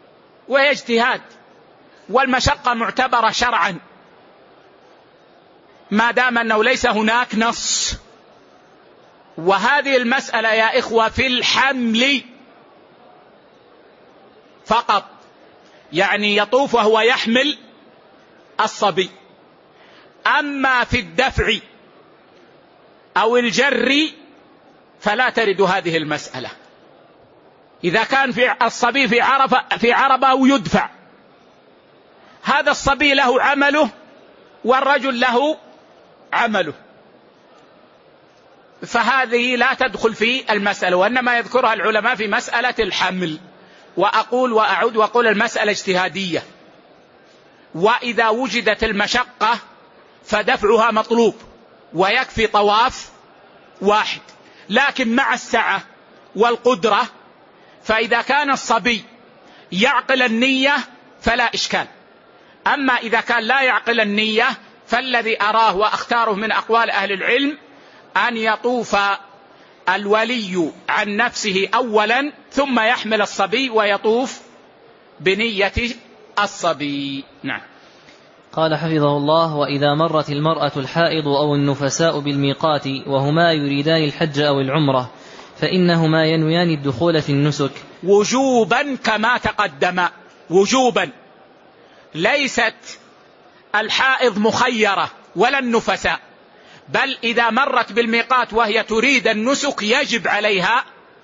وهي اجتهاد، والمشقة معتبرة شرعا. ما دام أنه ليس هناك نص. وهذه المسألة يا إخوة في الحمل فقط، يعني يطوف وهو يحمل الصبي. أما في الدفع أو الجر فلا ترد هذه المسألة. إذا كان في الصبي في عرفة في عربة ويدفع، هذا الصبي له عمله والرجل له عمله، فهذه لا تدخل في المسألة، وإنما يذكرها العلماء في مسألة الحمل. وأقول وأعود وأقول المسألة اجتهادية، وإذا وجدت المشقة فدفعها مطلوب ويكفي طواف واحد. لكن مع السعة والقدرة، فإذا كان الصبي يعقل النية فلا إشكال. أما إذا كان لا يعقل النية فالذي أراه وأختاره من أقوال أهل العلم أن يطوف الولي عن نفسه أولا ثم يحمل الصبي ويطوف بنية الصبي. نعم. قال حفظه الله: وإذا مرت المرأة الحائض أو النفساء بالميقات وهما يريدان الحج أو العمرة فإنهما ينويان الدخول في النسك وجوبا كما تقدم، وجوبا. ليست الحائض مخيرة ولا النفساء، بل إذا مرت بالميقات وهي تريد النسك يجب عليها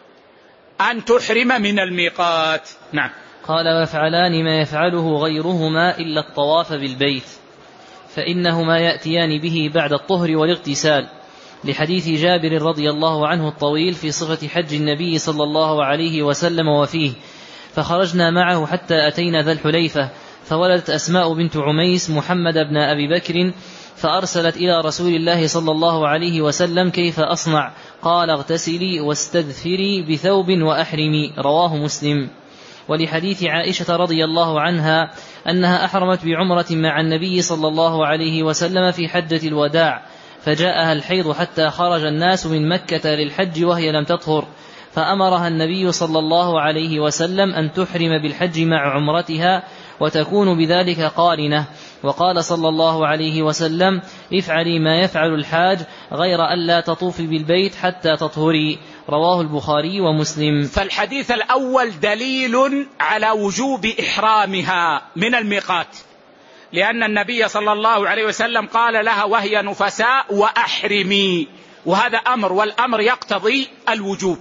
أن تحرم من الميقات. نعم. قال: ويفعلان ما يفعله غيرهما إلا الطواف بالبيت، فإنهما يأتيان به بعد الطهر والاغتسال، لحديث جابر رضي الله عنه الطويل في صفة حج النبي صلى الله عليه وسلم وفيه: فخرجنا معه حتى أتينا ذا الحليفة، فولدت أسماء بنت عميس محمد بن أبي بكر، فأرسلت إلى رسول الله صلى الله عليه وسلم: كيف أصنع؟ قال: اغتسلي واستذفري بثوب وأحرمي. رواه مسلم. ولحديث عائشة رضي الله عنها أنها أحرمت بعمرة مع النبي صلى الله عليه وسلم في حجة الوداع، فجاءها الحيض حتى خرج الناس من مكة للحج وهي لم تطهر، فأمرها النبي صلى الله عليه وسلم أن تحرم بالحج مع عمرتها وتكون بذلك قارنة. وقال صلى الله عليه وسلم: افعلي ما يفعل الحاج غير أن لا تطوفي بالبيت حتى تطهري. رواه البخاري ومسلم. فالحديث الأول دليل على وجوب إحرامها من الميقات، لأن النبي صلى الله عليه وسلم قال لها وهي نفساء: وأحرمي، وهذا أمر، والأمر يقتضي الوجوب.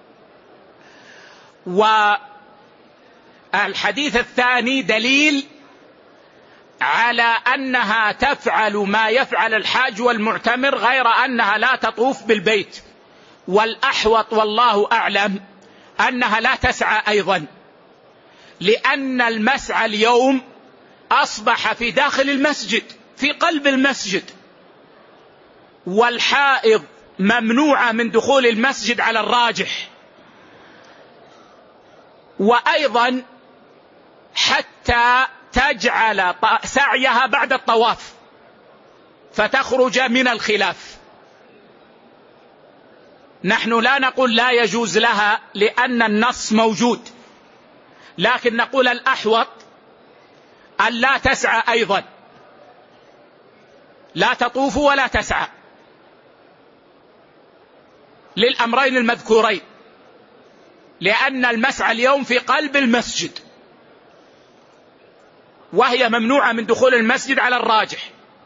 والحديث الثاني دليل على أنها تفعل ما يفعل الحاج والمعتمر غير أنها لا تطوف بالبيت. والأحوط والله أعلم أنها لا تسعى أيضا، لأن المسعى اليوم أصبح في داخل المسجد، في قلب المسجد، والحائض ممنوعة من دخول المسجد على الراجح. وأيضا حتى تجعل سعيها بعد الطواف فتخرج من الخلاف. نحن لا نقول لا يجوز لها لأن النص موجود، لكن نقول الأحوط أن لا تسعى أيضا، لا تطوف ولا تسعى، للأمرين المذكورين، لأن المسعى اليوم في قلب المسجد وهي ممنوعة من دخول المسجد على الراجح.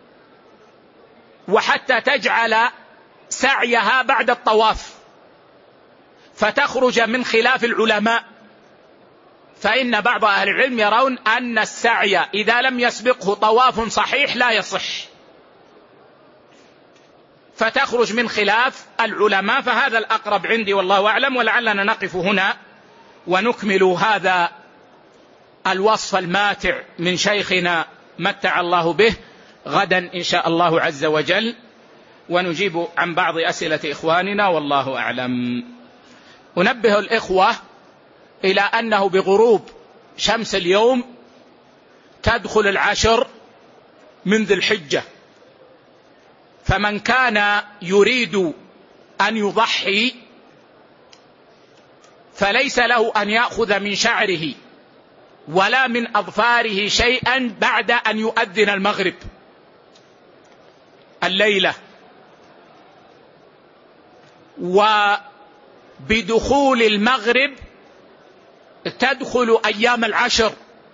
وحتى تجعل سعيها بعد الطواف فتخرج من خلاف العلماء، فإن بعض أهل العلم يرون أن السعي إذا لم يسبقه طواف صحيح لا يصح، فتخرج من خلاف العلماء. فهذا الأقرب عندي والله أعلم، ولعلنا نقف هنا ونكمل هذا الوصف الماتع من شيخنا متع الله به غدا إن شاء الله عز وجل، ونجيب عن بعض أسئلة إخواننا والله أعلم. أنبه الإخوة إلى أنه بغروب شمس اليوم تدخل العشر من ذي الحجة، فمن كان يريد أن يضحي فليس له أن يأخذ من شعره ولا من أظفاره شيئا بعد أن يؤذن المغرب، الليلة، وبدخول المغرب تدخل أيام العشر،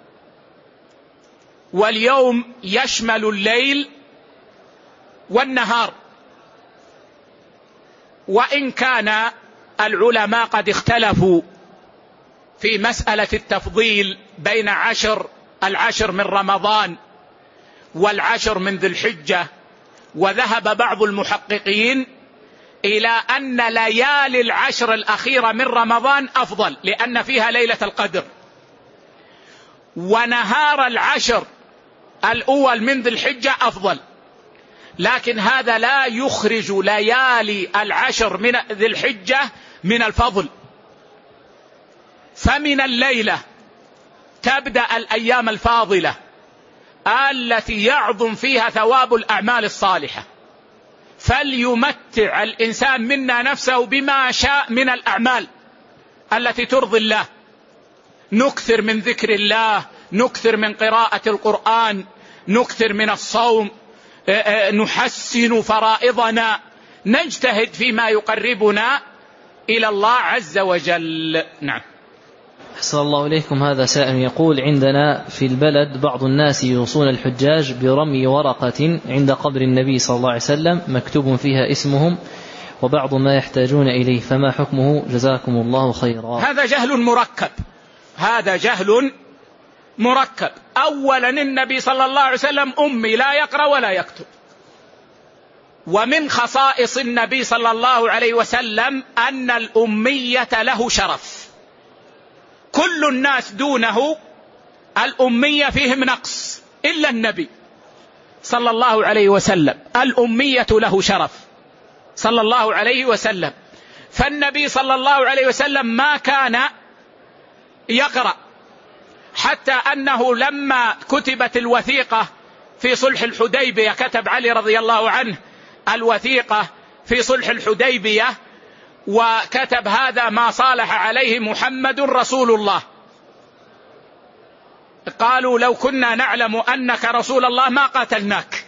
واليوم يشمل الليل والنهار. وإن كان العلماء قد اختلفوا في مسألة التفضيل بين عشر العشر من رمضان والعشر من ذي الحجة، وذهب بعض المحققين إلى أن ليالي العشر الأخيرة من رمضان أفضل لأن فيها ليلة القدر، ونهار العشر الأول من ذي الحجة أفضل، لكن هذا لا يخرج ليالي العشر من ذي الحجة من الفضل. فمن الليلة تبدأ الأيام الفاضلة التي يعظم فيها ثواب الأعمال الصالحة، فليمتع الإنسان منا نفسه بما شاء من الأعمال التي ترضي الله. نكثر من ذكر الله، نكثر من قراءة القرآن، نكثر من الصوم، نحسن فرائضنا، نجتهد فيما يقربنا إلى الله عز وجل. نعم. أحسن الله إليكم. هذا سائل يقول: عندنا في البلد بعض الناس يوصون الحجاج برمي ورقة عند قبر النبي صلى الله عليه وسلم مكتوب فيها اسمهم وبعض ما يحتاجون إليه، فما حكمه؟ جزاكم الله خيرا. هذا جهل مركب، هذا جهل مركب. أولا النبي صلى الله عليه وسلم أمي لا يقرأ ولا يكتب، ومن خصائص النبي صلى الله عليه وسلم أن الأمية له شرف، كل الناس دونه الأمية فيهم نقص إلا النبي صلى الله عليه وسلم، الأمية له شرف صلى الله عليه وسلم. فالنبي صلى الله عليه وسلم ما كان يقرأ، حتى أنه لما كتبت الوثيقة في صلح الحديبية، كتب علي رضي الله عنه الوثيقة في صلح الحديبية وكتب: هذا ما صالح عليه محمد رسول الله. قالوا: لو كنا نعلم أنك رسول الله ما قاتلناك.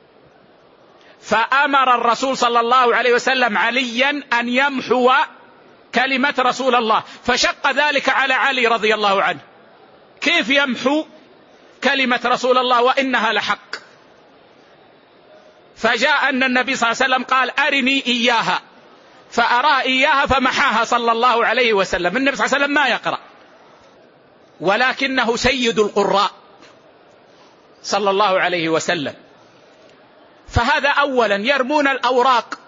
فأمر الرسول صلى الله عليه وسلم عليا أن يمحو كلمة رسول الله، فشق ذلك على علي رضي الله عنه، كيف يمحو كلمة رسول الله وإنها لحق؟ فجاء أن النبي صلى الله عليه وسلم قال: أرني إياها، فأرى إياها فمحاها صلى الله عليه وسلم. النبي صلى الله عليه وسلم ما يقرأ، ولكنه سيد القراء صلى الله عليه وسلم. فهذا أولا يرمون الأوراق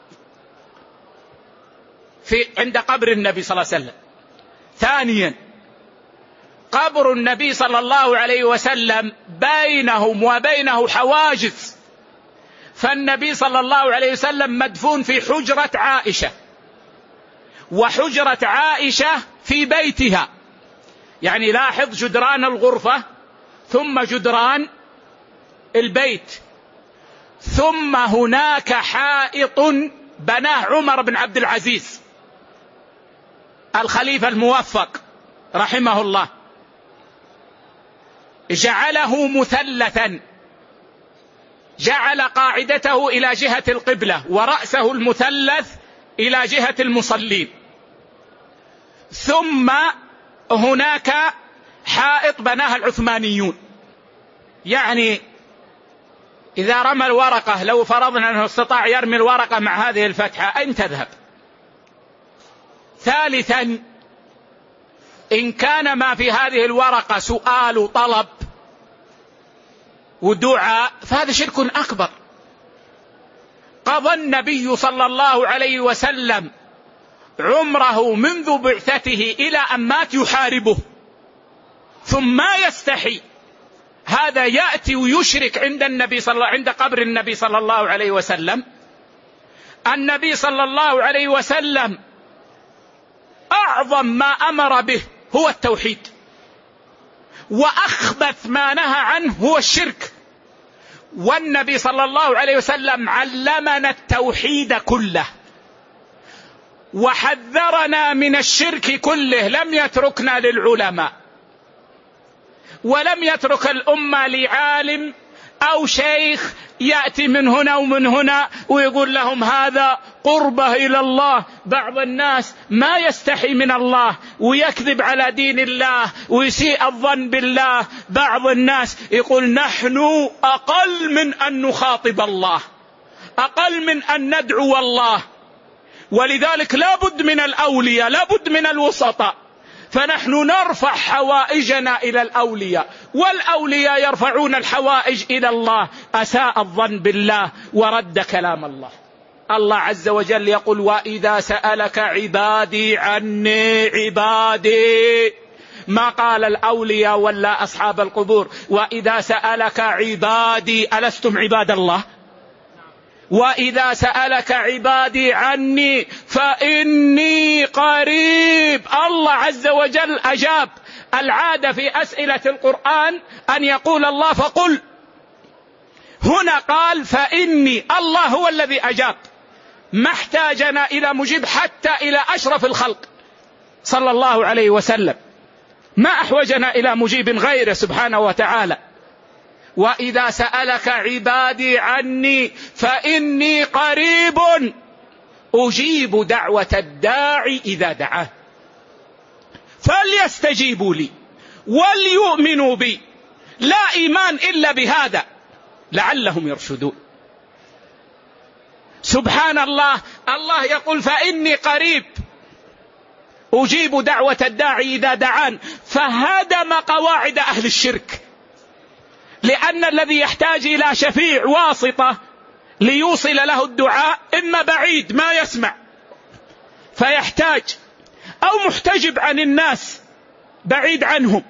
في عند قبر النبي صلى الله عليه وسلم. ثانيا قبر النبي صلى الله عليه وسلم بينهم وبينه حواجز، فالنبي صلى الله عليه وسلم مدفون في حجرة عائشة، وحجرة عائشة في بيتها، يعني لاحظ جدران الغرفة ثم جدران البيت، ثم هناك حائط بناه عمر بن عبد العزيز الخليفة الموفق رحمه الله، جعله مثلثا، جعل قاعدته إلى جهة القبلة ورأسه المثلث إلى جهة المصلين. ثم هناك حائط بناها العثمانيون، يعني إذا رمى الورقة، لو فرضنا أنه استطاع يرمي الورقة مع هذه الفتحة، أين تذهب؟ ثالثا إن كان ما في هذه الورقة سؤال وطلب ودعاء فهذا شرك أكبر. قضى النبي صلى الله عليه وسلم عمره منذ بعثته إلى أن مات يحاربه، ثم ما يستحي هذا يأتي ويشرك عند النبي صلى الله عند قبر النبي صلى الله عليه وسلم. النبي صلى الله عليه وسلم أعظم ما أمر به هو التوحيد، وأخبث ما نهى عنه هو الشرك، والنبي صلى الله عليه وسلم علمنا التوحيد كله وحذرنا من الشرك كله، لم يتركنا للعلماء، ولم يترك الأمة لعالم أو شيخ يأتي من هنا ومن هنا ويقول لهم هذا قربة إلى الله. بعض الناس ما يستحي من الله ويكذب على دين الله ويسيء الظن بالله. بعض الناس يقول نحن أقل من أن نخاطب الله، أقل من أن ندعو الله. ولذلك لا بد من الأولياء، لا بد من الوسطاء. فنحن نرفع حوائجنا إلى الأولياء، والأولياء يرفعون الحوائج إلى الله. أساء الظن بالله ورد كلام الله. الله عز وجل يقول وإذا سألك عبادي عني عبادي، ما قال الأولياء ولا أصحاب القبور. وإذا سألك عبادي، ألستم عباد الله؟ وإذا سألك عبادي عني فإني قريب. الله عز وجل أجاب. العادة في أسئلة القرآن أن يقول الله فقل، هنا قال فإني. الله هو الذي أجاب، ما احتاجنا إلى مجيب حتى إلى أشرف الخلق صلى الله عليه وسلم، ما أحوجنا إلى مجيب غيره سبحانه وتعالى. وإذا سألك عبادي عني فإني قريب أجيب دعوة الداعي إذا دعاه فليستجيبوا لي وليؤمنوا بي، لا إيمان إلا بهذا لعلهم يرشدون. سبحان الله. الله يقول فإني قريب أجيب دعوة الداعي إذا دعان، فهدم قواعد أهل الشرك. لأن الذي يحتاج إلى شفيع واسطة ليوصل له الدعاء إما بعيد ما يسمع فيحتاج، أو محتجب عن الناس بعيد عنهم،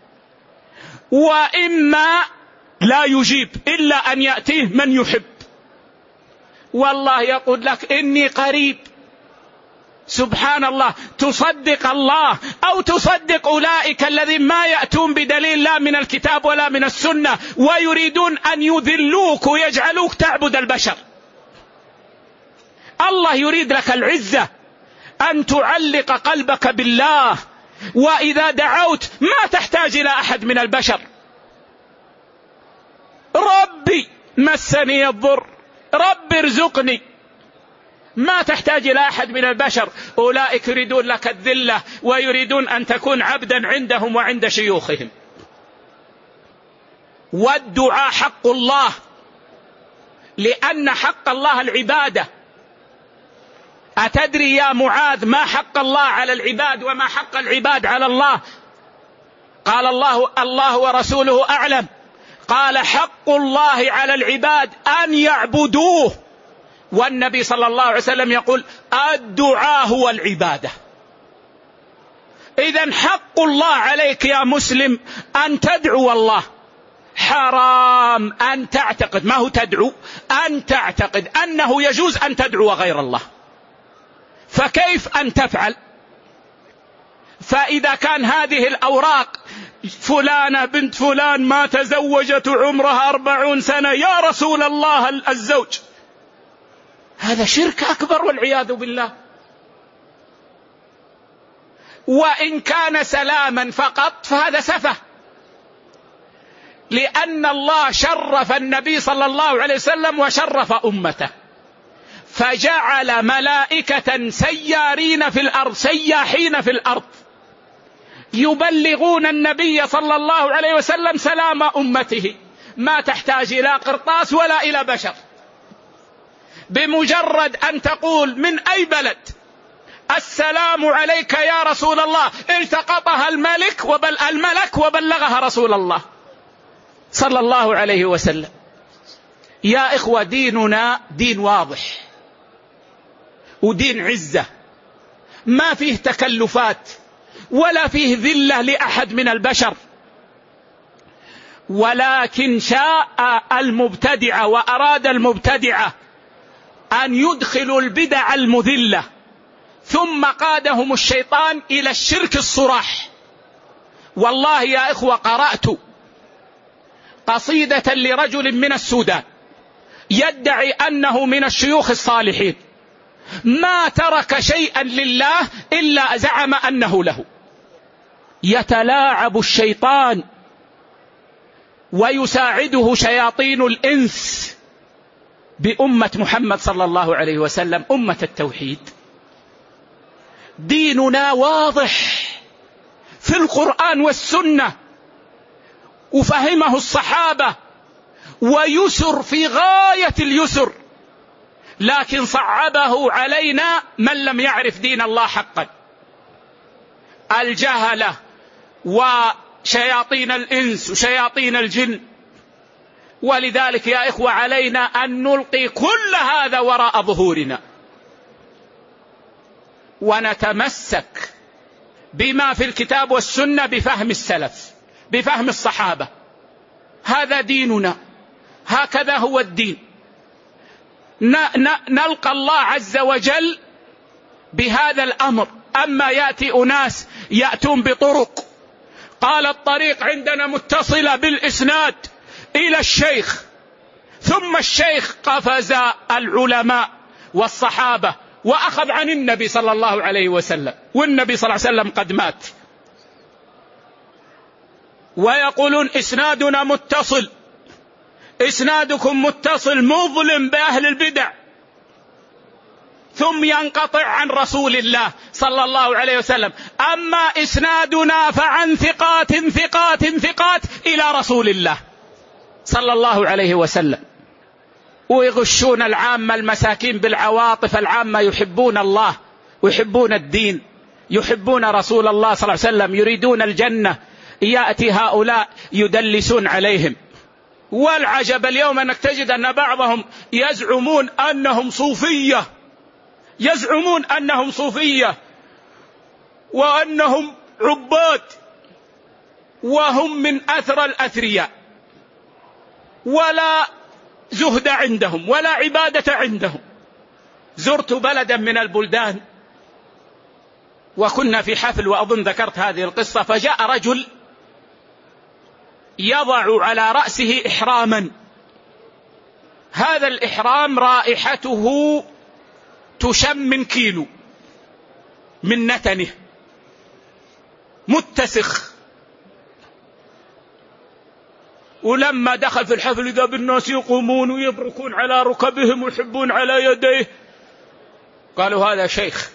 وإما لا يجيب إلا أن يأتيه من يحب. والله يقول لك إني قريب. سبحان الله. تصدق الله أو تصدق أولئك الذين ما يأتون بدليل لا من الكتاب ولا من السنة، ويريدون أن يذلوك ويجعلوك تعبد البشر. الله يريد لك العزة، أن تعلق قلبك بالله، وإذا دعوت ما تحتاج إلى أحد من البشر. ربي مسني الضر، ربي ارزقني، ما تحتاج إلى أحد من البشر. أولئك يريدون لك الذلة ويريدون أن تكون عبدا عندهم وعند شيوخهم. والدعاء حق الله، لأن حق الله العبادة. أتدري يا معاذ ما حق الله على العباد وما حق العباد على الله؟ قال الله الله ورسوله أعلم. قال حق الله على العباد أن يعبدوه، والنبي صلى الله عليه وسلم يقول الدعاء هو العبادة. إذن حق الله عليك يا مسلم أن تدعو الله. حرام أن تعتقد، ما هو تدعو، أن تعتقد أنه يجوز أن تدعو غير الله. فكيف أن تفعل؟ فإذا كان هذه الأوراق فلانة بنت فلان ما تزوجت عمرها أربعون سنة يا رسول الله الزوج، هذا شرك أكبر والعياذ بالله. وإن كان سلاما فقط فهذا سفه، لأن الله شرف النبي صلى الله عليه وسلم وشرف أمته، فجعل ملائكة سيارين في الأرض، سياحين في الأرض، يبلغون النبي صلى الله عليه وسلم سلام أمته، ما تحتاج إلى قرطاس ولا إلى بشر. بمجرد أن تقول من أي بلد السلام عليك يا رسول الله، التقطها الملك وبل الملك وبلغها رسول الله صلى الله عليه وسلم. يا إخوة ديننا دين واضح ودين عزة، ما فيه تكلفات ولا فيه ذلة لأحد من البشر. ولكن شاء المبتدعة وأراد المبتدعة أن يدخلوا البدع المذلة، ثم قادهم الشيطان إلى الشرك الصراح. والله يا إخوة قرأت قصيدة لرجل من السودان يدعي أنه من الشيوخ الصالحين، ما ترك شيئا لله إلا زعم أنه له. يتلاعب الشيطان ويساعده شياطين الإنس بأمة محمد صلى الله عليه وسلم أمة التوحيد. ديننا واضح في القرآن والسنة، وفهمه الصحابة، ويسر في غاية اليسر، لكن صعبه علينا من لم يعرف دين الله حقا، الجهلة وشياطين الإنس وشياطين الجن. ولذلك يا إخوة علينا أن نلقي كل هذا وراء ظهورنا، ونتمسك بما في الكتاب والسنة بفهم السلف، بفهم الصحابة. هذا ديننا، هكذا هو الدين. نلقى الله عز وجل بهذا الأمر. أما يأتي أناس يأتون بطرق، قال الطريق عندنا متصلة بالإسناد إلى الشيخ، ثم الشيخ قفز العلماء والصحابة وأخذ عن النبي صلى الله عليه وسلم، والنبي صلى الله عليه وسلم قد مات، ويقولون إسنادنا متصل، إسنادكم متصل، مظلم بأهل البدع، ثم ينقطع عن رسول الله صلى الله عليه وسلم. أما إسنادنا فعن ثقات ثقات ثقات إلى رسول الله صلى الله عليه وسلم. ويغشون العامة المساكين بالعواطف العامة، يحبون الله ويحبون الدين، يحبون رسول الله صلى الله عليه وسلم، يريدون الجنة. يأتي هؤلاء يدلسون عليهم. والعجب اليوم أنك تجد أن بعضهم يزعمون أنهم صوفية، يزعمون أنهم صوفية وأنهم عباد، وهم من أثر الأثرياء، ولا زهد عندهم ولا عبادة عندهم. زرت بلدا من البلدان وكنا في حفل، وأظن ذكرت هذه القصة، فجاء رجل يضع على رأسه إحراما، هذا الإحرام رائحته تشم من كيلو من نتنه، متسخ. ولما دخل في الحفل إذا بالناس يقومون ويبركون على ركبهم ويحبون على يديه. قالوا هذا شيخ،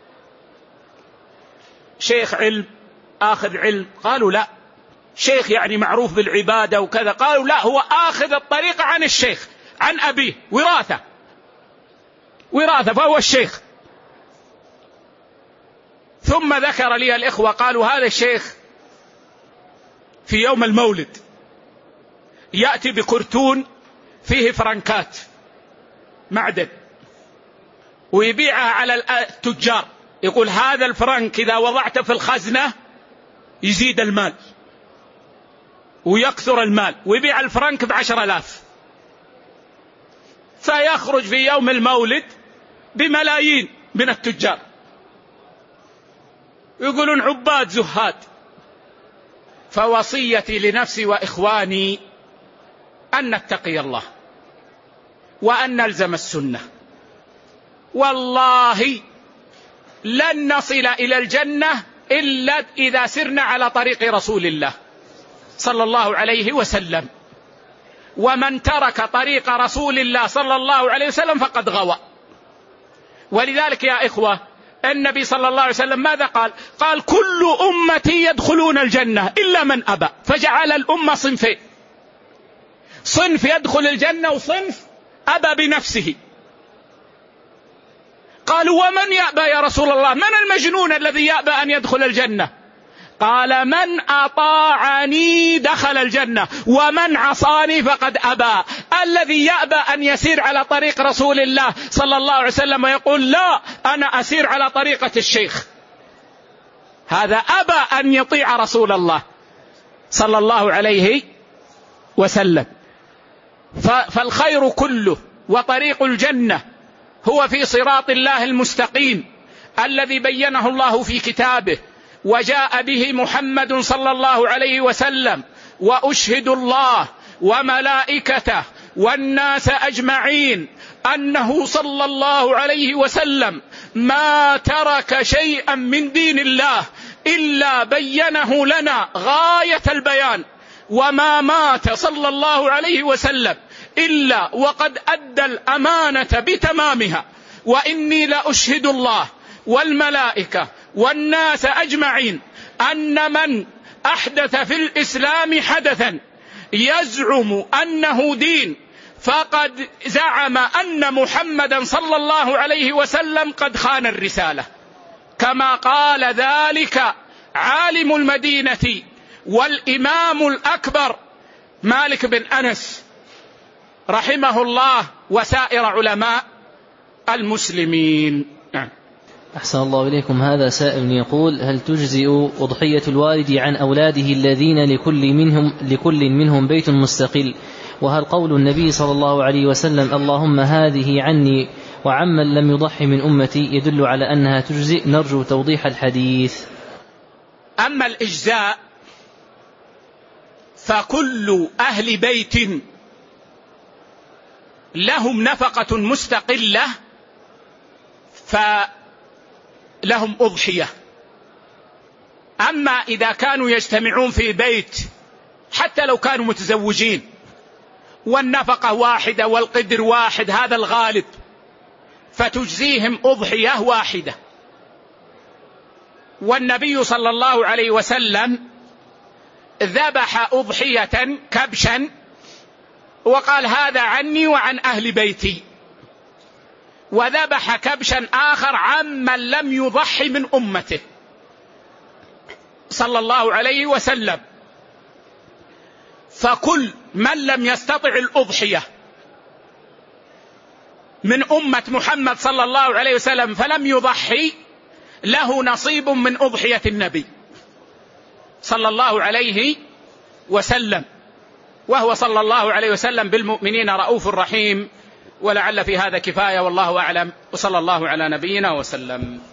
شيخ علم، آخذ علم. قالوا لا، شيخ يعني معروف بالعبادة وكذا. قالوا لا، هو آخذ الطريقة عن الشيخ، عن أبيه، وراثة وراثة، فهو الشيخ. ثم ذكر لي الإخوة قالوا هذا الشيخ في يوم المولد يأتي بكرتون فيه فرنكات معدن ويبيعها على التجار، يقول هذا الفرنك إذا وضعته في الخزنة يزيد المال ويكثر المال، ويبيع الفرنك بعشر آلاف، فيخرج في يوم المولد بملايين من التجار، يقولون عباد زهاد. فوصيتي لنفسي وإخواني أن نتقي الله وأن نلزم السنة. والله لن نصل إلى الجنة إلا إذا سرنا على طريق رسول الله صلى الله عليه وسلم. ومن ترك طريق رسول الله صلى الله عليه وسلم فقد غوى. ولذلك يا إخوة النبي صلى الله عليه وسلم ماذا قال؟ قال كل أمتي يدخلون الجنة إلا من أبى، فجعل الأمة صنفين، صنف يدخل الجنة وصنف أبى بنفسه. قالوا ومن يأبى يا رسول الله؟ من المجنون الذي يأبى أن يدخل الجنة؟ قال من أطاعني دخل الجنة ومن عصاني فقد أبى. الذي يأبى أن يسير على طريق رسول الله صلى الله عليه وسلم ويقول لا أنا أسير على طريقة الشيخ، هذا أبى أن يطيع رسول الله صلى الله عليه وسلم. فالخير كله وطريق الجنة هو في صراط الله المستقيم الذي بينه الله في كتابه وجاء به محمد صلى الله عليه وسلم. وأشهد الله وملائكته والناس أجمعين أنه صلى الله عليه وسلم ما ترك شيئا من دين الله إلا بينه لنا غاية البيان، وما مات صلى الله عليه وسلم إلا وقد أدى الأمانة بتمامها، وإني لأشهد الله والملائكة والناس أجمعين أن من أحدث في الإسلام حدثا يزعم أنه دين فقد زعم أن محمدا صلى الله عليه وسلم قد خان الرسالة، كما قال ذلك عالم المدينة والإمام الأكبر مالك بن أنس رحمه الله وسائر علماء المسلمين. أحسن الله إليكم. هذا سائل يقول: هل تجزئ أضحية الوالد عن أولاده الذين لكل منهم, لكل منهم بيت مستقل؟ وهل قول النبي صلى الله عليه وسلم اللهم هذه عني وعمن لم يضحي من أمتي يدل على أنها تجزئ؟ نرجو توضيح الحديث. أما الإجزاء فكل أهل بيت لهم نفقة مستقلة فلهم أضحية. أما إذا كانوا يجتمعون في بيت حتى لو كانوا متزوجين والنفقة واحدة والقدر واحد، هذا الغالب، فتجزيهم أضحية واحدة. والنبي صلى الله عليه وسلم ذبح أضحية كبشا وقال هذا عني وعن أهل بيتي، وذبح كبشا آخر عمن لم يضحي من أمته صلى الله عليه وسلم. فكل من لم يستطع الأضحية من أمة محمد صلى الله عليه وسلم فلم يضحي له نصيب من أضحية النبي صلى الله عليه وسلم، وهو صلى الله عليه وسلم بالمؤمنين رؤوف رحيم. ولعل في هذا كفاية، والله أعلم، وصلى الله على نبينا وسلم.